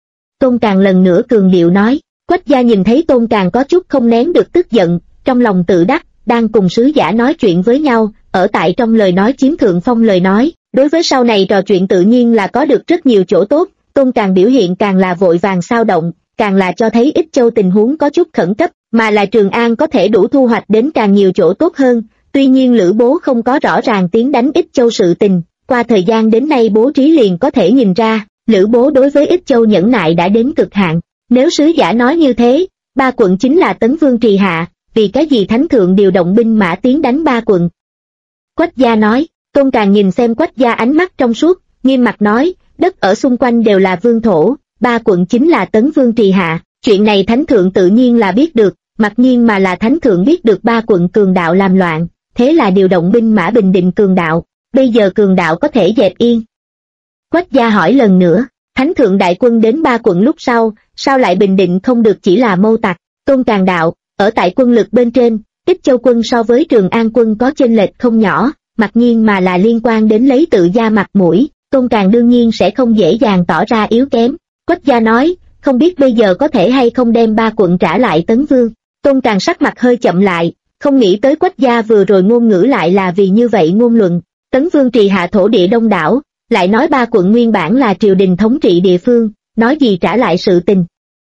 Tôn Càn lần nữa cường điệu nói. Quách gia nhìn thấy Tôn Càn có chút không nén được tức giận, trong lòng tự đắc, đang cùng sứ giả nói chuyện với nhau, ở tại trong lời nói chiếm thượng phong lời nói, đối với sau này trò chuyện tự nhiên là có được rất nhiều chỗ tốt. Tôn Càn biểu hiện càng là vội vàng sao động, càng là cho thấy Ích Châu tình huống có chút khẩn cấp, mà là Trường An có thể đủ thu hoạch đến càng nhiều chỗ tốt hơn. Tuy nhiên Lữ Bố không có rõ ràng tiến đánh Ích Châu sự tình, qua thời gian đến nay bố trí liền có thể nhìn ra, Lữ Bố đối với Ích Châu nhẫn nại đã đến cực hạn. Nếu sứ giả nói như thế, ba quận chính là Tấn Vương trì hạ, vì cái gì thánh thượng điều động binh mã tiến đánh ba quận? Quách gia nói. Tôn Càn nhìn xem Quách gia ánh mắt trong suốt, nghiêm mặt nói, đất ở xung quanh đều là vương thổ, ba quận chính là Tấn Vương trì hạ, chuyện này thánh thượng tự nhiên là biết được, mặc nhiên mà là thánh thượng biết được ba quận cường đạo làm loạn, thế là điều động binh mã bình định cường đạo, bây giờ cường đạo có thể dẹp yên. Quách gia hỏi lần nữa, thánh thượng đại quân đến ba quận lúc sau, sao lại bình định không được chỉ là mâu tặc? Tôn Càn đạo, ở tại quân lực bên trên, Ích Châu quân so với Trường An quân có chênh lệch không nhỏ, mặc nhiên mà là liên quan đến lấy tự gia mặt mũi, Tôn Càn đương nhiên sẽ không dễ dàng tỏ ra yếu kém. Quách gia nói, không biết bây giờ có thể hay không đem ba quận trả lại Tấn Vương. Tôn Càn sắc mặt hơi chậm lại, không nghĩ tới Quách gia vừa rồi ngôn ngữ lại là vì như vậy ngôn luận. Tấn Vương trì hạ thổ địa đông đảo, lại nói 3 quận nguyên bản là triều đình thống trị địa phương, nói gì trả lại sự tình.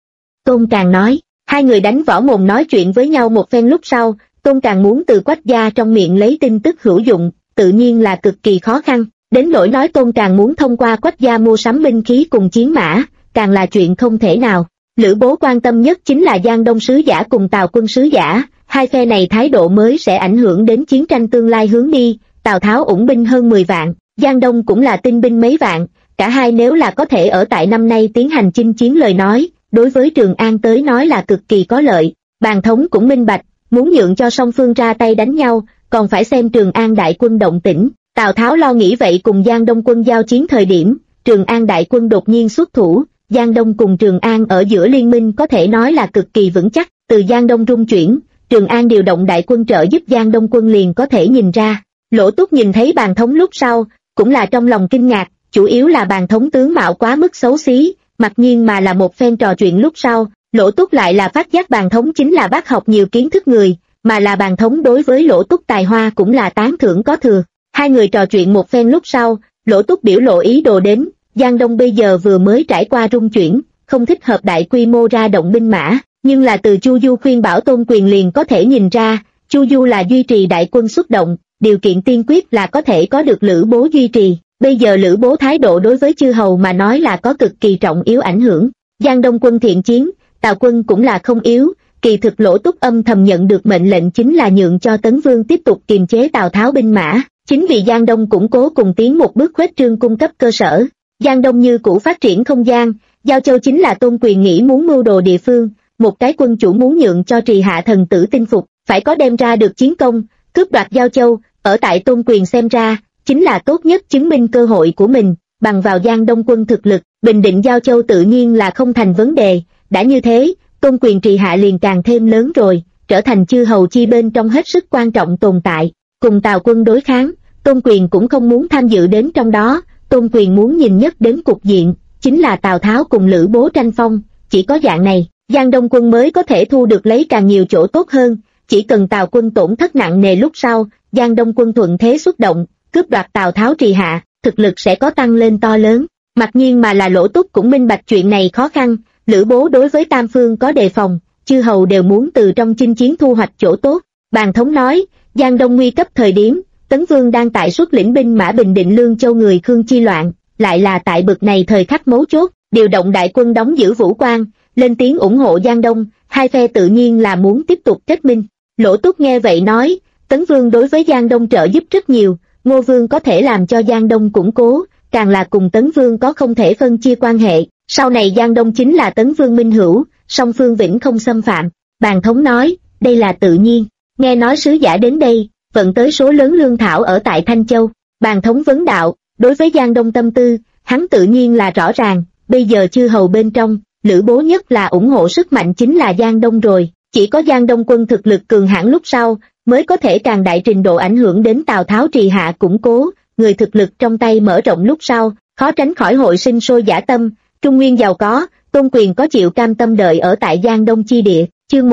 Tôn Càng nói, hai người đánh võ mồm nói chuyện với nhau một phen lúc sau, Tôn Càng muốn từ Quách gia trong miệng lấy tin tức hữu dụng, tự nhiên là cực kỳ khó khăn, đến nỗi nói Tôn Càng muốn thông qua Quách gia mua sắm binh khí cùng chiến mã, càng là chuyện không thể nào. Lữ Bố quan tâm nhất chính là Giang Đông sứ giả cùng Tào quân sứ giả, hai phe này thái độ mới sẽ ảnh hưởng đến chiến tranh tương lai hướng đi. Tào Tháo ủng binh hơn 10 vạn, Giang Đông cũng là tinh binh mấy vạn, cả hai nếu là có thể ở tại năm nay tiến hành chinh chiến lời nói, đối với Trường An tới nói là cực kỳ có lợi. Bàn thống cũng minh bạch, muốn nhượng cho song phương ra tay đánh nhau, còn phải xem Trường An đại quân động tĩnh. Tào Tháo lo nghĩ vậy cùng Giang Đông quân giao chiến thời điểm, Trường An đại quân đột nhiên xuất thủ, Giang Đông cùng Trường An ở giữa liên minh có thể nói là cực kỳ vững chắc, từ Giang Đông rung chuyển, Trường An điều động đại quân trợ giúp Giang Đông quân liền có thể nhìn ra. Lỗ Túc nhìn thấy Bàn thống lúc sau, cũng là trong lòng kinh ngạc, chủ yếu là Bàn thống tướng mạo quá mức xấu xí, mặc nhiên mà là một phen trò chuyện lúc sau, Lỗ Túc lại là phát giác Bàn thống chính là bác học nhiều kiến thức người, mà là Bàn thống đối với Lỗ Túc tài hoa cũng là tán thưởng có thừa. Hai người trò chuyện một phen lúc sau, Lỗ Túc biểu lộ ý đồ đến, Giang Đông bây giờ vừa mới trải qua rung chuyển, không thích hợp đại quy mô ra động binh mã, nhưng là từ Chu Du khuyên bảo Tôn Quyền liền có thể nhìn ra, Chu Du là duy trì đại quân xuất động, điều kiện tiên quyết là có thể có được Lữ Bố duy trì. Bây giờ Lữ Bố thái độ đối với chư hầu mà nói là có cực kỳ trọng yếu ảnh hưởng. Giang Đông quân thiện chiến, Tào quân cũng là không yếu, kỳ thực Lỗ Túc âm thầm nhận được mệnh lệnh chính là nhượng cho Tấn Vương tiếp tục kiềm chế Tào Tháo binh mã, chính vì Giang Đông củng cố cùng tiến một bước khuếch trương cung cấp cơ sở. Giang Đông như cũ phát triển không gian, Giao Châu chính là Tôn Quyền nghĩ muốn mưu đồ địa phương, một cái quân chủ muốn nhượng cho trì hạ thần tử tinh phục, phải có đem ra được chiến công, cướp đoạt Giao Châu, ở tại Tôn Quyền xem ra, chính là tốt nhất chứng minh cơ hội của mình, bằng vào Giang Đông quân thực lực, bình định Giao Châu tự nhiên là không thành vấn đề, đã như thế, Tôn Quyền trì hạ liền càng thêm lớn rồi, trở thành chư hầu chi bên trong hết sức quan trọng tồn tại, cùng Tào quân đối kháng, Tôn Quyền cũng không muốn tham dự đến trong đó, Tôn Quyền muốn nhìn nhất đến cục diện, chính là Tào Tháo cùng Lữ Bố tranh phong, chỉ có dạng này, Giang Đông quân mới có thể thu được lấy càng nhiều chỗ tốt hơn, chỉ cần Tào quân tổn thất nặng nề lúc sau, Giang Đông quân thuận thế xuất động, cướp đoạt Tào Tháo trì hạ, thực lực sẽ có tăng lên to lớn. Mặc nhiên mà là Lỗ Túc cũng minh bạch chuyện này khó khăn, Lữ Bố đối với Tam Phương có đề phòng, chư hầu đều muốn từ trong chinh chiến thu hoạch chỗ tốt. Bàn thống nói, Giang Đông nguy cấp thời điểm, Tấn Vương đang tại xuất lĩnh binh mã bình định Lương Châu người Khương chi loạn, lại là tại bực này thời khắc mấu chốt, điều động đại quân đóng giữ Vũ Quan, lên tiếng ủng hộ Giang Đông, hai phe tự nhiên là muốn tiếp tục kết minh. Lỗ Túc nghe vậy nói, Tấn Vương đối với Giang Đông trợ giúp rất nhiều, Ngô Vương có thể làm cho Giang Đông củng cố, càng là cùng Tấn Vương có không thể phân chia quan hệ, sau này Giang Đông chính là Tấn Vương minh hữu, song phương vĩnh không xâm phạm. Bàn thống nói, đây là tự nhiên, nghe nói sứ giả đến đây, vận tới số lớn lương thảo ở tại Thanh Châu. Bàn thống vấn đạo, đối với Giang Đông tâm tư, hắn tự nhiên là rõ ràng, bây giờ chư hầu bên trong, Lữ Bố nhất là ủng hộ sức mạnh chính là Giang Đông rồi, chỉ có Giang Đông quân thực lực cường hãn lúc sau, mới có thể càng đại trình độ ảnh hưởng đến Tào Tháo trì hạ củng cố, người thực lực trong tay mở rộng lúc sau, khó tránh khỏi hội sinh sôi dã tâm, Trung Nguyên giàu có, Tôn Quyền có chịu cam tâm đợi ở tại Giang Đông chi địa. Chương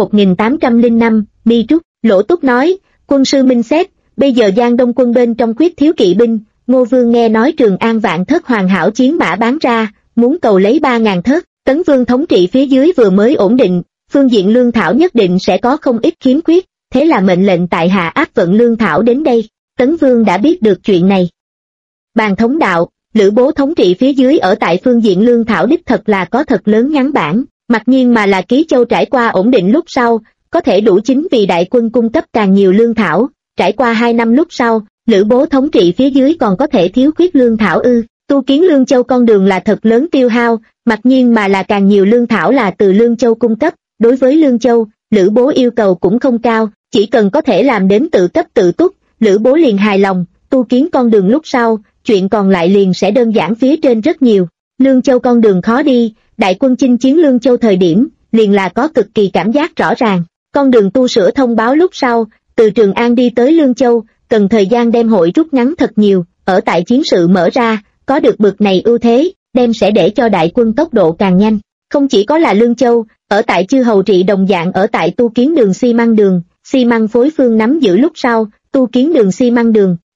1805, Đi Trúc. Lỗ Túc nói, quân sư minh xét, bây giờ Giang Đông quân bên trong khuyết thiếu kỵ binh, Ngô Vương nghe nói Trường An vạn thất hoàn hảo chiến mã bán ra, muốn cầu lấy 3.000 thất, Tấn Vương thống trị phía dưới vừa mới ổn định, phương diện lương thảo nhất định sẽ có không ít khiếm khuyết, thế là mệnh lệnh tại hạ áp vận lương thảo đến đây. Tấn Vương đã biết được chuyện này. Bàn thống đạo, Lữ Bố thống trị phía dưới ở tại phương diện lương thảo đích thật là có thật lớn ngắn bản, mặc nhiên mà là Ký Châu trải qua ổn định lúc sau, có thể đủ chính vì đại quân cung cấp càng nhiều lương thảo, trải qua 2 năm lúc sau, Lữ Bố thống trị phía dưới còn có thể thiếu khuyết lương thảo ư? Tu kiến Lương Châu con đường là thật lớn tiêu hao, mặc nhiên mà là càng nhiều lương thảo là từ Lương Châu cung cấp, đối với Lương Châu, Lữ Bố yêu cầu cũng không cao, chỉ cần có thể làm đến tự cấp tự túc, Lữ Bố liền hài lòng, tu kiến con đường lúc sau, chuyện còn lại liền sẽ đơn giản phía trên rất nhiều. Lương Châu con đường khó đi, đại quân chinh chiến Lương Châu thời điểm, liền là có cực kỳ cảm giác rõ ràng. Con đường tu sửa thông báo lúc sau, từ Trường An đi tới Lương Châu, cần thời gian đem hội rút ngắn thật nhiều, ở tại chiến sự mở ra, có được bực này ưu thế, đem sẽ để cho đại quân tốc độ càng nhanh. Không chỉ có là Lương Châu, ở tại chư hầu trị đồng dạng ở tại tu kiến đường xi măng phối phương nắm giữ lúc sau, tu kiến đường xi măng đường,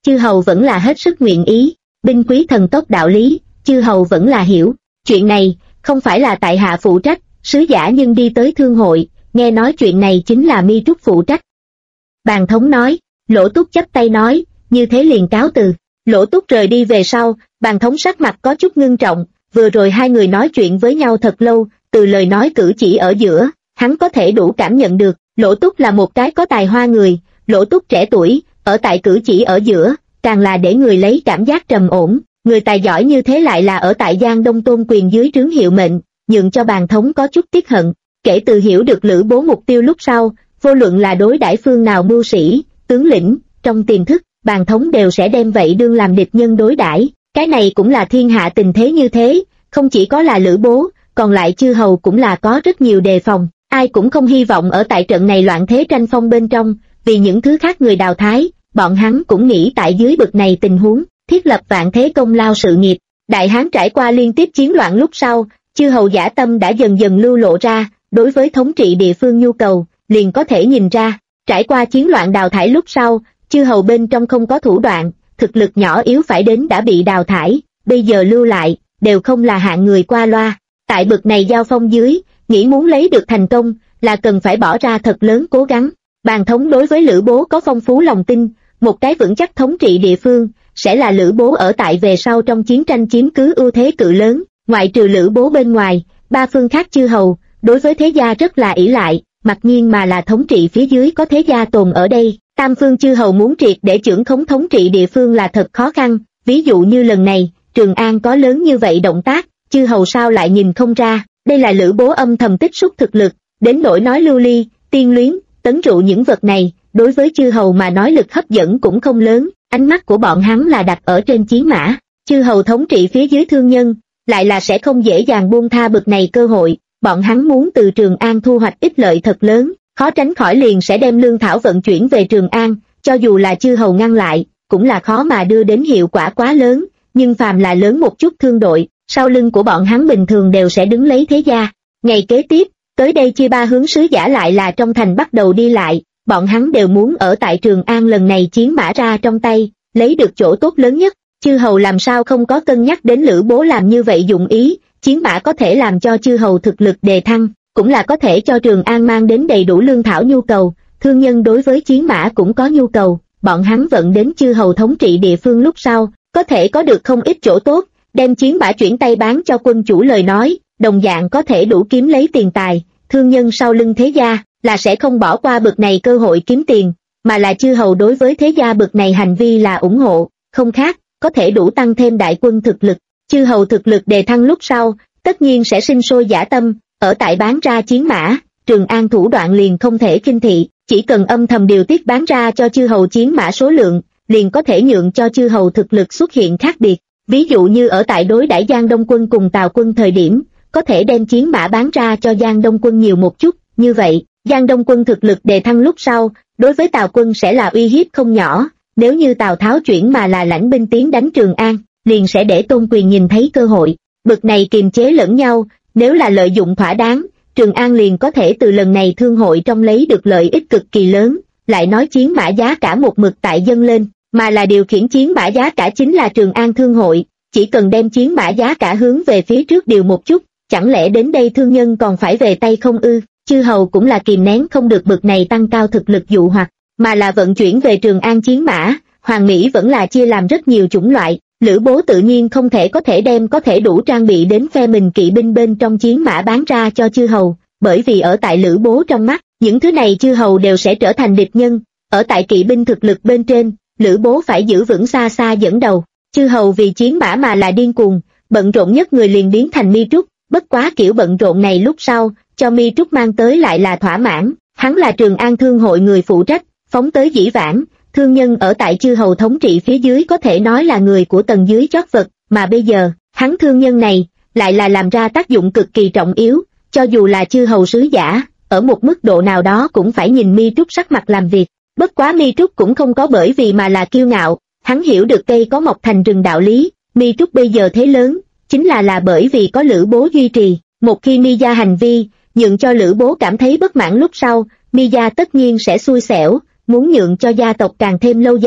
chư hầu vẫn là hết sức nguyện ý. Binh quý thần tốc đạo lý, chư hầu vẫn là hiểu. Chuyện này, không phải là tại hạ phụ trách, sứ giả nhưng đi tới thương hội, nghe nói chuyện này chính là Mi Trúc phụ trách. Bàn thống nói, Lỗ Túc chắp tay nói, như thế liền cáo từ. Lỗ Túc rời đi về sau, bàn thống sắc mặt có chút ngưng trọng, vừa rồi hai người nói chuyện với nhau thật lâu, từ lời nói cử chỉ ở giữa, hắn có thể đủ cảm nhận được, Lỗ Túc là một cái có tài hoa người, Lỗ Túc trẻ tuổi, ở tại cử chỉ ở giữa, càng là để người lấy cảm giác trầm ổn, người tài giỏi như thế lại là ở tại Giang Đông tôn quyền dưới trướng hiệu mệnh, nhường cho bàn thống có chút tiếc hận. Kể từ hiểu được Lữ Bố mục tiêu lúc sau, vô luận là đối đãi phương nào mưu sĩ, tướng lĩnh, trong tiềm thức, bàn thống đều sẽ đem vậy đương làm địch nhân đối đãi. Cái này cũng là thiên hạ tình thế như thế, không chỉ có là Lữ Bố, còn lại chư hầu cũng là có rất nhiều đề phòng, ai cũng không hy vọng ở tại trận này loạn thế tranh phong bên trong, vì những thứ khác người đào thái, bọn hắn cũng nghĩ tại dưới bực này tình huống, thiết lập vạn thế công lao sự nghiệp. Đại Hán trải qua liên tiếp chiến loạn lúc sau, chư hầu dã tâm đã dần dần lưu lộ ra, đối với thống trị địa phương nhu cầu, liền có thể nhìn ra, trải qua chiến loạn đào thải lúc sau, chư hầu bên trong không có thủ đoạn, thực lực nhỏ yếu phải đến đã bị đào thải, bây giờ lưu lại, đều không là hạng người qua loa. Tại bực này giao phong dưới, nghĩ muốn lấy được thành công, là cần phải bỏ ra thật lớn cố gắng. Bàn thống đối với Lữ Bố có phong phú lòng tin, một cái vững chắc thống trị địa phương, sẽ là Lữ Bố ở tại về sau trong chiến tranh chiếm cứ ưu thế cự lớn, ngoại trừ Lữ Bố bên ngoài, ba phương khác chư hầu, đối với thế gia rất là ỷ lại, mặc nhiên mà là thống trị phía dưới có thế gia tồn ở đây, tam phương chư hầu muốn triệt để trưởng khống thống trị địa phương là thật khó khăn, ví dụ như lần này, Trường An có lớn như vậy động tác, chư hầu sao lại nhìn không ra, đây là Lữ Bố âm thầm tích xúc thực lực, đến nỗi nói lưu ly, tiên luyến, tấn rượu những vật này, đối với chư hầu mà nói lực hấp dẫn cũng không lớn, ánh mắt của bọn hắn là đặt ở trên chiến mã, chư hầu thống trị phía dưới thương nhân, lại là sẽ không dễ dàng buông tha bực này cơ hội, bọn hắn muốn từ Trường An thu hoạch ích lợi thật lớn, khó tránh khỏi liền sẽ đem lương thảo vận chuyển về Trường An, cho dù là chư hầu ngăn lại, cũng là khó mà đưa đến hiệu quả quá lớn, nhưng phàm là lớn một chút thương đội, sau lưng của bọn hắn bình thường đều sẽ đứng lấy thế gia. Ngày kế tiếp, tới đây chia ba hướng sứ giả lại là trong thành bắt đầu đi lại, bọn hắn đều muốn ở tại Trường An lần này chiến mã ra trong tay, lấy được chỗ tốt lớn nhất, chư hầu làm sao không có cân nhắc đến Lữ Bố làm như vậy dụng ý, chiến mã có thể làm cho chư hầu thực lực đề thăng, cũng là có thể cho Trường An mang đến đầy đủ lương thảo nhu cầu, thương nhân đối với chiến mã cũng có nhu cầu, bọn hắn vận đến chư hầu thống trị địa phương lúc sau, có thể có được không ít chỗ tốt, đem chiến mã chuyển tay bán cho quân chủ lời nói, đồng dạng có thể đủ kiếm lấy tiền tài, thương nhân sau lưng thế gia, là sẽ không bỏ qua bực này cơ hội kiếm tiền, mà là chư hầu đối với thế gia bực này hành vi là ủng hộ, không khác, có thể đủ tăng thêm đại quân thực lực, chư hầu thực lực đề thăng lúc sau, tất nhiên sẽ sinh sôi dã tâm, ở tại bán ra chiến mã, Trường An thủ đoạn liền không thể khinh thị, chỉ cần âm thầm điều tiết bán ra cho chư hầu chiến mã số lượng, liền có thể nhượng cho chư hầu thực lực xuất hiện khác biệt. Ví dụ như ở tại đối đãi Giang Đông quân cùng Tào quân thời điểm, có thể đem chiến mã bán ra cho Giang Đông quân nhiều một chút, như vậy, Giang Đông quân thực lực đề thăng lúc sau, đối với Tào quân sẽ là uy hiếp không nhỏ, nếu như Tào Tháo chuyển mà là lãnh binh tiến đánh Trường An, liền sẽ để Tôn Quyền nhìn thấy cơ hội, bực này kiềm chế lẫn nhau, nếu là lợi dụng thỏa đáng, Trường An liền có thể từ lần này thương hội trong lấy được lợi ích cực kỳ lớn, lại nói chiến mã giá cả một mực tại dâng lên, mà là điều khiển chiến mã giá cả chính là Trường An thương hội, chỉ cần đem chiến mã giá cả hướng về phía trước điều một chút, chẳng lẽ đến đây thương nhân còn phải về tay không ư? Chư hầu cũng là kìm nén không được bực này tăng cao thực lực dụ hoặc, mà là vận chuyển về Trường An chiến mã, Hoàng Mỹ vẫn là chia làm rất nhiều chủng loại, Lữ Bố tự nhiên không thể đem có thể đủ trang bị đến phe mình kỵ binh bên trong chiến mã bán ra cho chư hầu, bởi vì ở tại Lữ Bố trong mắt, những thứ này chư hầu đều sẽ trở thành địch nhân, ở tại kỵ binh thực lực bên trên, Lữ Bố phải giữ vững xa xa dẫn đầu, chư hầu vì chiến mã mà là điên cuồng, bận rộn nhất người liền biến thành Mi Trúc, bất quá kiểu bận rộn này lúc sau, cho Mi Trúc mang tới lại là thỏa mãn, hắn là Trường An thương hội người phụ trách, phóng tới dĩ vãng, thương nhân ở tại chư hầu thống trị phía dưới có thể nói là người của tầng dưới chót vật, mà bây giờ, hắn thương nhân này, lại là làm ra tác dụng cực kỳ trọng yếu, cho dù là chư hầu sứ giả, ở một mức độ nào đó cũng phải nhìn Mi Trúc sắc mặt làm việc, bất quá Mi Trúc cũng không có bởi vì mà là kiêu ngạo, hắn hiểu được cây có mọc thành rừng đạo lý, Mi Trúc bây giờ thế lớn, chính là bởi vì có Lữ Bố duy trì, một khi Mi gia hành vi, nhượng cho Lữ Bố cảm thấy bất mãn lúc sau, Mi gia tất nhiên sẽ xui xẻo, muốn nhượng cho gia tộc càng thêm lâu dài,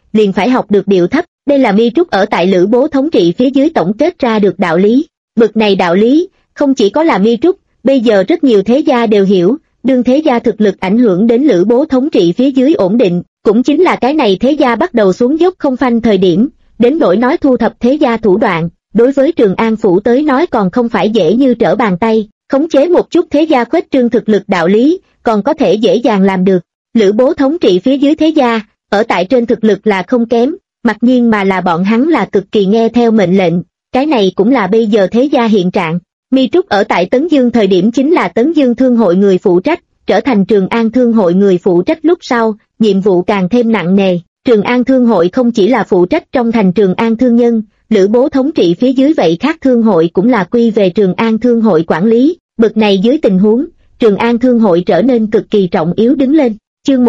liền phải học được điệu thấp. Đây là Mi Trúc ở tại Lữ Bố thống trị phía dưới tổng kết ra được đạo lý. Bực này đạo lý, không chỉ có là Mi Trúc, bây giờ rất nhiều thế gia đều hiểu, đương thế gia thực lực ảnh hưởng đến Lữ Bố thống trị phía dưới ổn định, cũng chính là cái này thế gia bắt đầu xuống dốc không phanh thời điểm, đến nỗi nói thu thập thế gia thủ đoạn, đối với Trường An Phủ tới nói còn không phải dễ như trở bàn tay, khống chế một chút thế gia khuếch trương thực lực đạo lý, còn có thể dễ dàng làm được. Lữ Bố thống trị phía dưới thế gia, ở tại trên thực lực là không kém, mặc nhiên mà là bọn hắn là cực kỳ nghe theo mệnh lệnh, cái này cũng là bây giờ thế gia hiện trạng. Mi Trúc ở tại Tấn Dương thời điểm chính là Tấn Dương Thương hội người phụ trách, trở thành Trường An Thương hội người phụ trách lúc sau, nhiệm vụ càng thêm nặng nề. Trường An Thương hội không chỉ là phụ trách trong thành Trường An thương nhân, Lữ Bố thống trị phía dưới vậy khác thương hội cũng là quy về Trường An Thương hội quản lý, bực này dưới tình huống, Trường An Thương hội trở nên cực kỳ trọng yếu đứng lên. Chương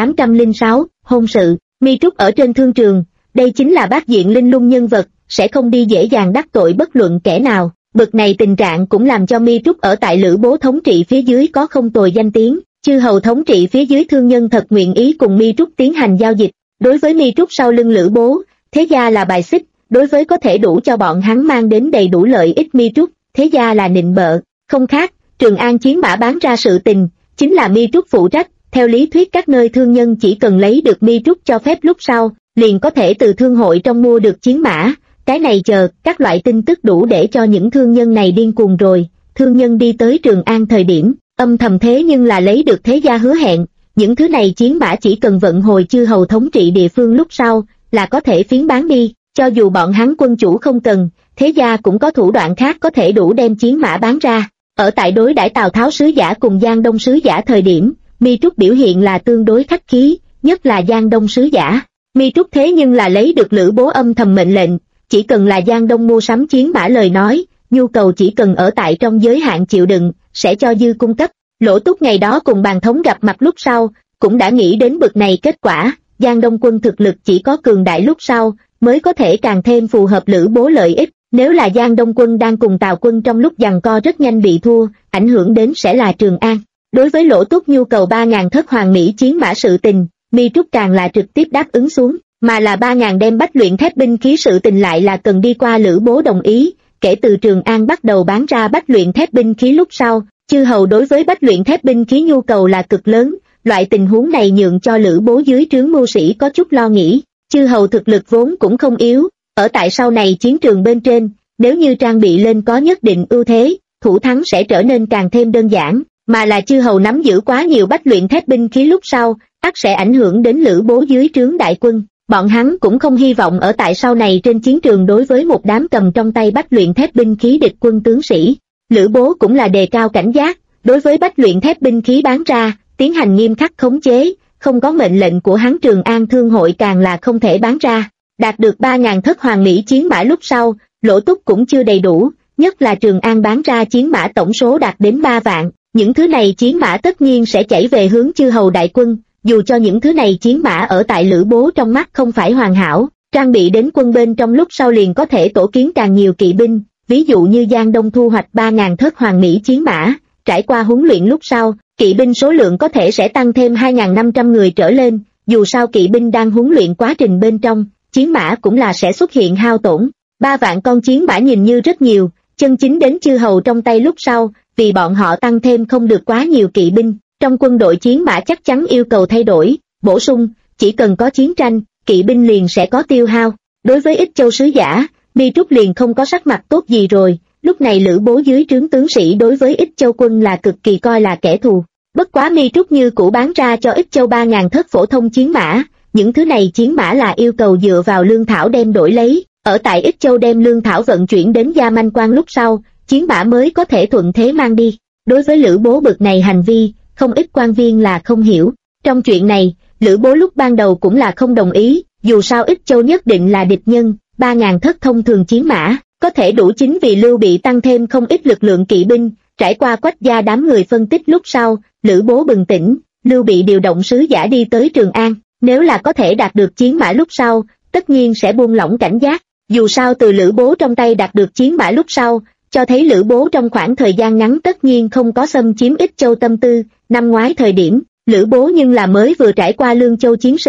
1806, hôn sự. Mi Trúc ở trên thương trường, đây chính là bát diện linh lung nhân vật, sẽ không đi dễ dàng đắc tội bất luận kẻ nào. Bực này tình trạng cũng làm cho Mi Trúc ở tại Lữ Bố thống trị phía dưới có không tồi danh tiếng, chư hầu thống trị phía dưới thương nhân thật nguyện ý cùng Mi Trúc tiến hành giao dịch. Đối với Mi Trúc sau lưng Lữ Bố, thế gia là bài xích, đối với có thể đủ cho bọn hắn mang đến đầy đủ lợi ích Mi Trúc, thế gia là nịnh bợ, không khác. Trường An chiến mã bán ra sự tình, chính là Mi Trúc phụ trách. Theo lý thuyết các nơi thương nhân chỉ cần lấy được Mi Trúc cho phép lúc sau, liền có thể từ thương hội trong mua được chiến mã. Cái này chờ, các loại tin tức đủ để cho những thương nhân này điên cuồng rồi. Thương nhân đi tới Trường An thời điểm, âm thầm thế nhưng là lấy được thế gia hứa hẹn, những thứ này chiến mã chỉ cần vận hồi chư hầu thống trị địa phương lúc sau, là có thể phiến bán đi, cho dù bọn hắn quân chủ không cần, thế gia cũng có thủ đoạn khác có thể đủ đem chiến mã bán ra. Ở tại đối đãi Tào Tháo sứ giả cùng Giang Đông sứ giả thời điểm, Mi Trúc biểu hiện là tương đối khách khí, nhất là Giang Đông sứ giả. Mi Trúc thế nhưng là lấy được Lữ Bố âm thầm mệnh lệnh, chỉ cần là Giang Đông mua sắm chiến mã lời nói, nhu cầu chỉ cần ở tại trong giới hạn chịu đựng, sẽ cho dư cung cấp. Lỗ Túc ngày đó cùng Bàn Thống gặp mặt lúc sau, cũng đã nghĩ đến bực này kết quả, Giang Đông quân thực lực chỉ có cường đại lúc sau, mới có thể càng thêm phù hợp Lữ Bố lợi ích. Nếu là Giang Đông quân đang cùng Tào quân trong lúc giằng co rất nhanh bị thua, ảnh hưởng đến sẽ là Trường An. Đối với Lỗ Túc nhu cầu 3.000 thất hoàng mỹ chiến mã sự tình, Mi Trúc càng là trực tiếp đáp ứng xuống, mà là 3.000 đem bách luyện thép binh khí sự tình lại là cần đi qua Lữ Bố đồng ý. Kể từ Trường An bắt đầu bán ra bách luyện thép binh khí lúc sau, chư hầu đối với bách luyện thép binh khí nhu cầu là cực lớn, loại tình huống này nhượng cho Lữ Bố dưới trướng mưu sĩ có chút lo nghĩ. Chư hầu thực lực vốn cũng không yếu, ở tại sau này chiến trường bên trên, nếu như trang bị lên có nhất định ưu thế, thủ thắng sẽ trở nên càng thêm đơn giản, mà là chư hầu nắm giữ quá nhiều bách luyện thép binh khí lúc sau, ắt sẽ ảnh hưởng đến Lữ Bố dưới trướng đại quân. Bọn hắn cũng không hy vọng ở tại sau này trên chiến trường đối với một đám cầm trong tay bách luyện thép binh khí địch quân tướng sĩ. Lữ Bố cũng là đề cao cảnh giác, đối với bách luyện thép binh khí bán ra, tiến hành nghiêm khắc khống chế, không có mệnh lệnh của hắn Trường An Thương hội càng là không thể bán ra. Đạt được 3.000 thất hoàng mỹ chiến mã lúc sau, Lỗ Túc cũng chưa đầy đủ, nhất là Trường An bán ra chiến mã tổng số đạt đến 3 vạn. Những thứ này chiến mã tất nhiên sẽ chảy về hướng chư hầu đại quân, dù cho những thứ này chiến mã ở tại Lữ Bố trong mắt không phải hoàn hảo, trang bị đến quân bên trong lúc sau liền có thể tổ kiến càng nhiều kỵ binh, ví dụ như Giang Đông thu hoạch 3.000 thất hoàng mỹ chiến mã, trải qua huấn luyện lúc sau, kỵ binh số lượng có thể sẽ tăng thêm 2.500 người trở lên, dù sao kỵ binh đang huấn luyện quá trình bên trong, chiến mã cũng là sẽ xuất hiện hao tổn. 3 vạn con chiến mã nhìn như rất nhiều, chân chính đến chư hầu trong tay lúc sau, vì bọn họ tăng thêm không được quá nhiều kỵ binh, trong quân đội chiến mã chắc chắn yêu cầu thay đổi, bổ sung, chỉ cần có chiến tranh, kỵ binh liền sẽ có tiêu hao. Đối với Ích Châu sứ giả, Mi Trúc liền không có sắc mặt tốt gì rồi, lúc này Lữ Bố dưới trướng tướng sĩ đối với Ích Châu quân là cực kỳ coi là kẻ thù. Bất quá Mi Trúc như cũ bán ra cho Ích Châu 3.000 thất phổ thông chiến mã, những thứ này chiến mã là yêu cầu dựa vào lương thảo đem đổi lấy, ở tại Ích Châu đem lương thảo vận chuyển đến Gia Manh Quan lúc sau, chiến mã mới có thể thuận thế mang đi. Đối với Lữ Bố bực này hành vi, không ít quan viên là không hiểu. Trong chuyện này, Lữ Bố lúc ban đầu cũng là không đồng ý, dù sao Ích Châu nhất định là địch nhân, 3.000 thất thông thường chiến mã, có thể đủ chính vì Lưu Bị tăng thêm không ít lực lượng kỵ binh. Trải qua Quách gia đám người phân tích lúc sau, Lữ Bố bừng tỉnh, Lưu Bị điều động sứ giả đi tới Trường An, nếu là có thể đạt được chiến mã lúc sau, tất nhiên sẽ buông lỏng cảnh giác. Dù sao từ Lữ Bố trong tay đạt được chiến mã lúc sau, cho thấy Lữ Bố trong khoảng thời gian ngắn tất nhiên không có xâm chiếm Ích Châu tâm tư. Năm ngoái thời điểm, Lữ Bố nhưng là mới vừa trải qua Lương Châu chiến sự,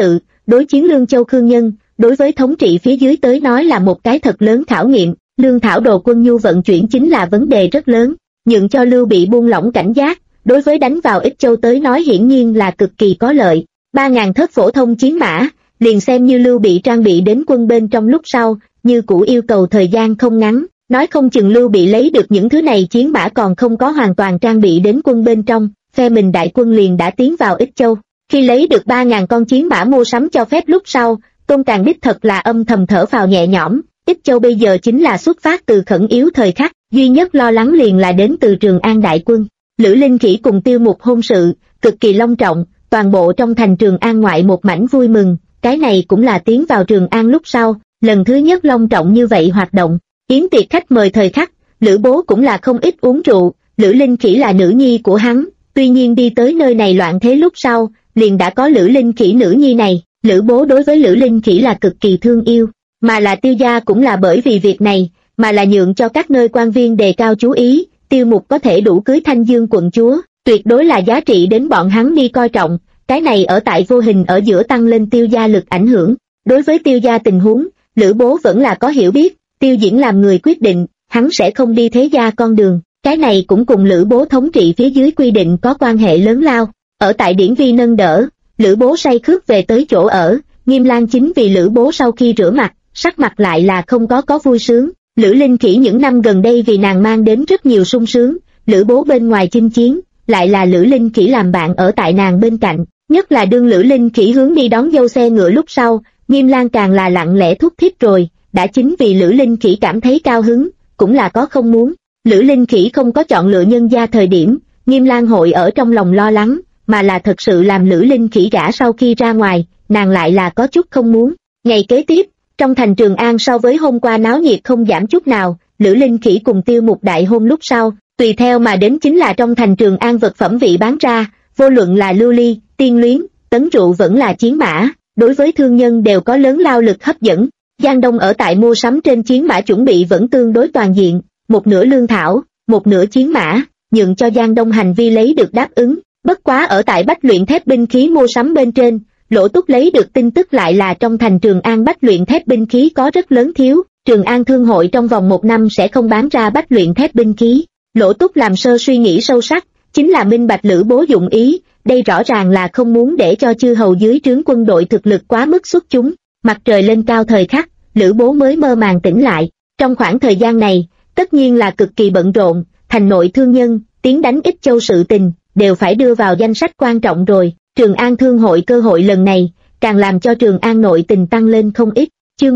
đối chiến Lương Châu Khương Nhân, đối với thống trị phía dưới tới nói là một cái thật lớn khảo nghiệm. Lương thảo đồ quân nhu vận chuyển chính là vấn đề rất lớn, nhượng cho Lưu Bị buông lỏng cảnh giác, đối với đánh vào Ích Châu tới nói hiển nhiên là cực kỳ có lợi. 3.000 thớt phổ thông chiến mã, liền xem như Lưu Bị trang bị đến quân bên trong lúc sau, như cũ yêu cầu thời gian không ngắn, nói không chừng Lưu Bị lấy được những thứ này chiến mã còn không có hoàn toàn trang bị đến quân bên trong, phe mình đại quân liền đã tiến vào Ích Châu. Khi lấy được 3.000 con chiến mã mua sắm cho phép lúc sau, Tôn Càn đích thật là âm thầm thở phào nhẹ nhõm. Ích Châu bây giờ chính là xuất phát từ khẩn yếu thời khắc, duy nhất lo lắng liền là đến từ Trường An đại quân. Lữ Linh Khỉ cùng Tiêu Mục hôn sự, cực kỳ long trọng, toàn bộ trong thành Trường An ngoại một mảnh vui mừng, cái này cũng là tiến vào Trường An lúc sau, lần thứ nhất long trọng như vậy hoạt động. Yến tiệc khách mời thời khắc, Lữ Bố cũng là không ít uống rượu, Lữ Linh Khỉ là nữ nhi của hắn, tuy nhiên đi tới nơi này loạn thế lúc sau, liền đã có Lữ Linh Khỉ nữ nhi này, Lữ Bố đối với Lữ Linh Khỉ là cực kỳ thương yêu, mà là Tiêu gia cũng là bởi vì việc này, mà là nhượng cho các nơi quan viên đề cao chú ý, Tiêu Mục có thể đủ cưới Thanh Dương quận chúa, tuyệt đối là giá trị đến bọn hắn đi coi trọng, cái này ở tại vô hình ở giữa tăng lên Tiêu gia lực ảnh hưởng. Đối với Tiêu gia tình huống, Lữ Bố vẫn là có hiểu biết, Tiêu Diễn làm người quyết định, hắn sẽ không đi thế gia con đường, cái này cũng cùng Lữ Bố thống trị phía dưới quy định có quan hệ lớn lao. Ở tại Điển Vi nâng đỡ, Lữ Bố say khướt về tới chỗ ở, Nghiêm Lang chính vì Lữ Bố sau khi rửa mặt, sắc mặt lại là không có vui sướng. Lữ Linh Khỉ những năm gần đây vì nàng mang đến rất nhiều sung sướng, Lữ Bố bên ngoài chinh chiến, lại là Lữ Linh Khỉ làm bạn ở tại nàng bên cạnh, nhất là đương Lữ Linh Khỉ hướng đi đón dâu xe ngựa lúc sau, Nghiêm Lang càng là lặng lẽ thúc thiết rồi, đã chính vì Lữ Linh Khỉ cảm thấy cao hứng, cũng là có không muốn. Lữ Linh Khỉ không có chọn lựa nhân gia thời điểm, Nghiêm Lang hội ở trong lòng lo lắng, mà là thật sự làm Lữ Linh Khỉ gả sau khi ra ngoài, nàng lại là có chút không muốn. Ngày kế tiếp, trong thành Trường An so với hôm qua náo nhiệt không giảm chút nào, Lữ Linh Khỉ cùng Tiêu Mục đại hôn lúc sau, tùy theo mà đến chính là trong thành Trường An vật phẩm vị bán ra, vô luận là lưu ly, tiên luyến, tấn rượu vẫn là chiến mã, đối với thương nhân đều có lớn lao lực hấp dẫn. Giang Đông ở tại mua sắm trên chiến mã chuẩn bị vẫn tương đối toàn diện, một nửa lương thảo, một nửa chiến mã, nhượng cho Giang Đông hành vi lấy được đáp ứng. Bất quá ở tại bách luyện thép binh khí mua sắm bên trên, Lỗ Túc lấy được tin tức lại là trong thành Trường An bách luyện thép binh khí có rất lớn thiếu, Trường An thương hội trong vòng 1 năm sẽ không bán ra bách luyện thép binh khí. Lỗ Túc làm sơ suy nghĩ sâu sắc, chính là minh bạch Lữ Bố dụng ý, đây rõ ràng là không muốn để cho chư hầu dưới trướng quân đội thực lực quá mức xuất chúng. Mặt trời lên cao thời khắc, Lữ Bố mới mơ màng tỉnh lại, trong khoảng thời gian này, tất nhiên là cực kỳ bận rộn, thành nội thương nhân, tiến đánh Ích Châu sự tình, đều phải đưa vào danh sách quan trọng rồi. Trường An thương hội cơ hội lần này, càng làm cho Trường An nội tình tăng lên không ít. Chương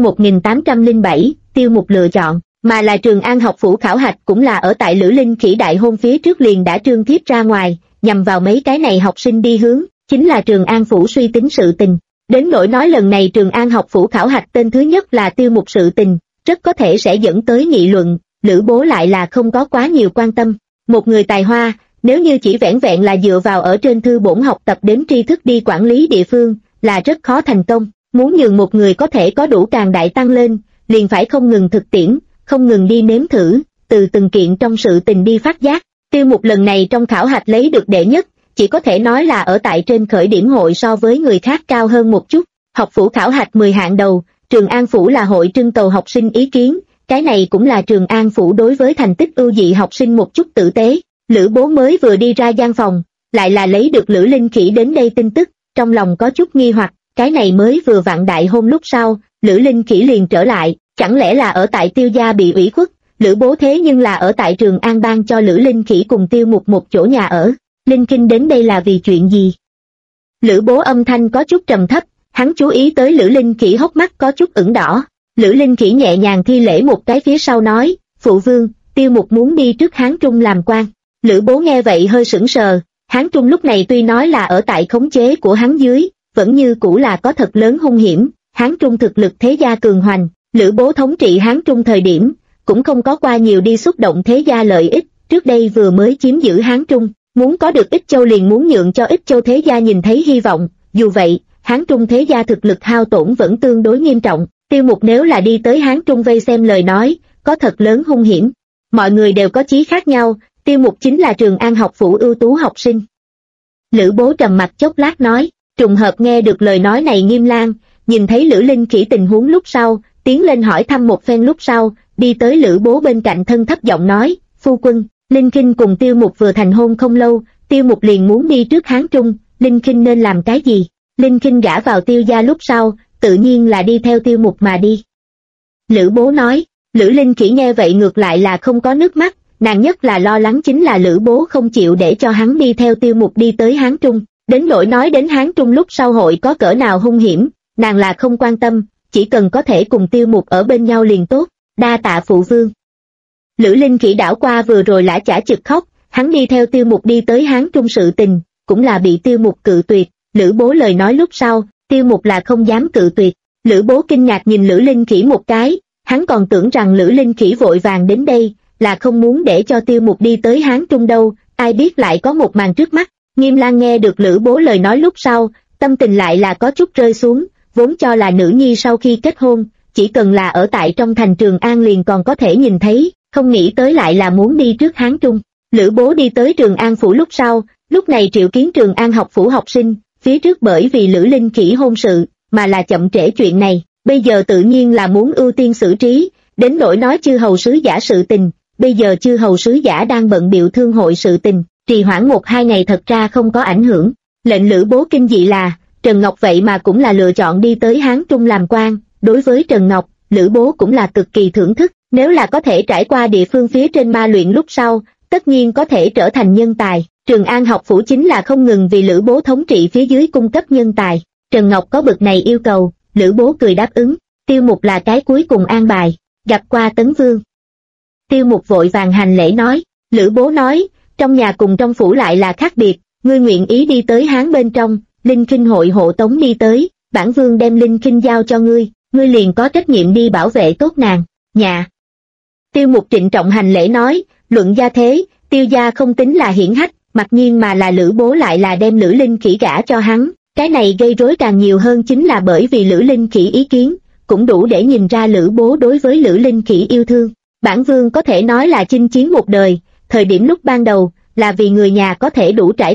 1807, Tiêu Mục lựa chọn, mà là Trường An học phủ khảo hạch cũng là ở tại Lữ Linh Khỉ đại hôn phía trước liền đã trương thiếp ra ngoài, nhằm vào mấy cái này học sinh đi hướng, chính là Trường An phủ suy tính sự tình. Đến nỗi nói lần này Trường An học phủ khảo hạch tên thứ nhất là Tiêu Mục sự tình, rất có thể sẽ dẫn tới nghị luận, Lữ Bố lại là không có quá nhiều quan tâm. Một người tài hoa, nếu như chỉ vẻn vẹn là dựa vào ở trên thư bổn học tập đến tri thức đi quản lý địa phương, là rất khó thành công. Muốn nhường một người có thể có đủ càng đại tăng lên, liền phải không ngừng thực tiễn, không ngừng đi nếm thử, từ từng kiện trong sự tình đi phát giác. Tiêu Mục lần này trong khảo hạch lấy được đệ nhất, chỉ có thể nói là ở tại trên khởi điểm hội so với người khác cao hơn một chút. Học phủ khảo hạch 10 hạng đầu, Trường An phủ là hội trưng cầu học sinh ý kiến, cái này cũng là Trường An phủ đối với thành tích ưu dị học sinh một chút tử tế. Lữ Bố mới vừa đi ra gian phòng, lại là lấy được Lữ Linh Khỉ đến đây tin tức, trong lòng có chút nghi hoặc, cái này mới vừa vặn đại hôn lúc sau, Lữ Linh Khỉ liền trở lại, chẳng lẽ là ở tại Tiêu gia bị ủy khuất, Lữ Bố thế nhưng là ở tại Trường An ban cho Lữ Linh Khỉ cùng Tiêu Mục một chỗ nhà ở, Linh Kinh đến đây là vì chuyện gì? Lữ Bố âm thanh có chút trầm thấp, hắn chú ý tới Lữ Linh Khỉ hốc mắt có chút ửng đỏ, Lữ Linh Khỉ nhẹ nhàng thi lễ một cái phía sau nói, phụ vương, Tiêu Mục muốn đi trước Hán Trung làm quan. Lữ Bố nghe vậy hơi sững sờ, Hán Trung lúc này tuy nói là ở tại khống chế của hắn dưới, vẫn như cũ là có thật lớn hung hiểm, Hán Trung thực lực thế gia cường hoành, Lữ Bố thống trị Hán Trung thời điểm, cũng không có qua nhiều đi xúc động thế gia lợi ích, trước đây vừa mới chiếm giữ Hán Trung, muốn có được Ích Châu liền muốn nhượng cho Ích Châu thế gia nhìn thấy hy vọng, dù vậy, Hán Trung thế gia thực lực hao tổn vẫn tương đối nghiêm trọng, Tiêu Mục nếu là đi tới Hán Trung vây xem lời nói, có thật lớn hung hiểm. Mọi người đều có chí khác nhau, Tiêu Mục chính là Trường An học phủ ưu tú học sinh. Lữ Bố trầm mặt chốc lát nói, Trùng hợp nghe được lời nói này Nghiêm Lang, nhìn thấy Lữ Linh Khỉ tình huống lúc sau, tiến lên hỏi thăm một phen lúc sau, đi tới Lữ Bố bên cạnh thân thấp giọng nói, phu quân, Linh Khinh cùng Tiêu Mục vừa thành hôn không lâu, Tiêu Mục liền muốn đi trước Hán Trung, Linh Khinh nên làm cái gì? Linh Khinh gả vào Tiêu gia lúc sau, tự nhiên là đi theo Tiêu Mục mà đi. Lữ Bố nói, Lữ Linh Khỉ nghe vậy ngược lại là không có nước mắt, nàng nhất là lo lắng chính là Lữ Bố không chịu để cho hắn đi theo Tiêu Mục đi tới Hán Trung, đến nỗi nói đến Hán Trung lúc sau hội có cỡ nào hung hiểm, nàng là không quan tâm, chỉ cần có thể cùng Tiêu Mục ở bên nhau liền tốt, đa tạ phụ vương. Lữ Linh Khỉ đảo qua vừa rồi lã chả chực khóc, hắn đi theo Tiêu Mục đi tới Hán Trung sự tình, cũng là bị Tiêu Mục cự tuyệt, Lữ Bố lời nói lúc sau, Tiêu Mục là không dám cự tuyệt. Lữ Bố kinh ngạc nhìn Lữ Linh Khỉ một cái, hắn còn tưởng rằng Lữ Linh Khỉ vội vàng đến đây, là không muốn để cho Tiêu Mục đi tới Hán Trung đâu, ai biết lại có một màn trước mắt. Nghiêm Lang nghe được Lữ Bố lời nói lúc sau, tâm tình lại là có chút rơi xuống, vốn cho là nữ nhi sau khi kết hôn, chỉ cần là ở tại trong thành Trường An liền còn có thể nhìn thấy, không nghĩ tới lại là muốn đi trước Hán Trung. Lữ Bố đi tới Trường An phủ lúc sau, lúc này triệu kiến Trường An học phủ học sinh, phía trước bởi vì Lữ Linh Khỉ hôn sự, mà là chậm trễ chuyện này, bây giờ tự nhiên là muốn ưu tiên xử trí, đến nỗi nói chư hầu sứ giả sự tình, bây giờ chư hầu sứ giả đang bận bịu thương hội sự tình, trì hoãn 1-2 ngày thật ra không có ảnh hưởng. Lệnh Lữ Bố kinh dị là, Trần Ngọc vậy mà cũng là lựa chọn đi tới Hán Trung làm quan, đối với Trần Ngọc, Lữ Bố cũng là cực kỳ thưởng thức, nếu là có thể trải qua địa phương phía trên ma luyện lúc sau, tất nhiên có thể trở thành nhân tài. Trường An học phủ chính là không ngừng vì Lữ Bố thống trị phía dưới cung cấp nhân tài. Trần Ngọc có bực này yêu cầu, Lữ Bố cười đáp ứng, Tiêu Mục là cái cuối cùng an bài, gặp qua Tấn Vương. Tiêu Mục vội vàng hành lễ nói, Lữ Bố nói, trong nhà cùng trong phủ lại là khác biệt, ngươi nguyện ý đi tới Hán bên trong, Linh Khinh hội hộ tống đi tới, bản vương đem Linh Khinh giao cho ngươi, ngươi liền có trách nhiệm đi bảo vệ tốt nàng, nhà. Tiêu Mục trịnh trọng hành lễ nói, luận gia thế, Tiêu gia không tính là hiển hách, mặc nhiên mà là Lữ Bố lại là đem Lữ Linh Khỉ gả cho hắn, cái này gây rối càng nhiều hơn chính là bởi vì Lữ Linh Khỉ ý kiến, cũng đủ để nhìn ra Lữ Bố đối với Lữ Linh Khỉ yêu thương. Bản vương có thể nói là chinh chiến một đời, thời điểm lúc ban đầu, là vì người nhà có thể đủ trải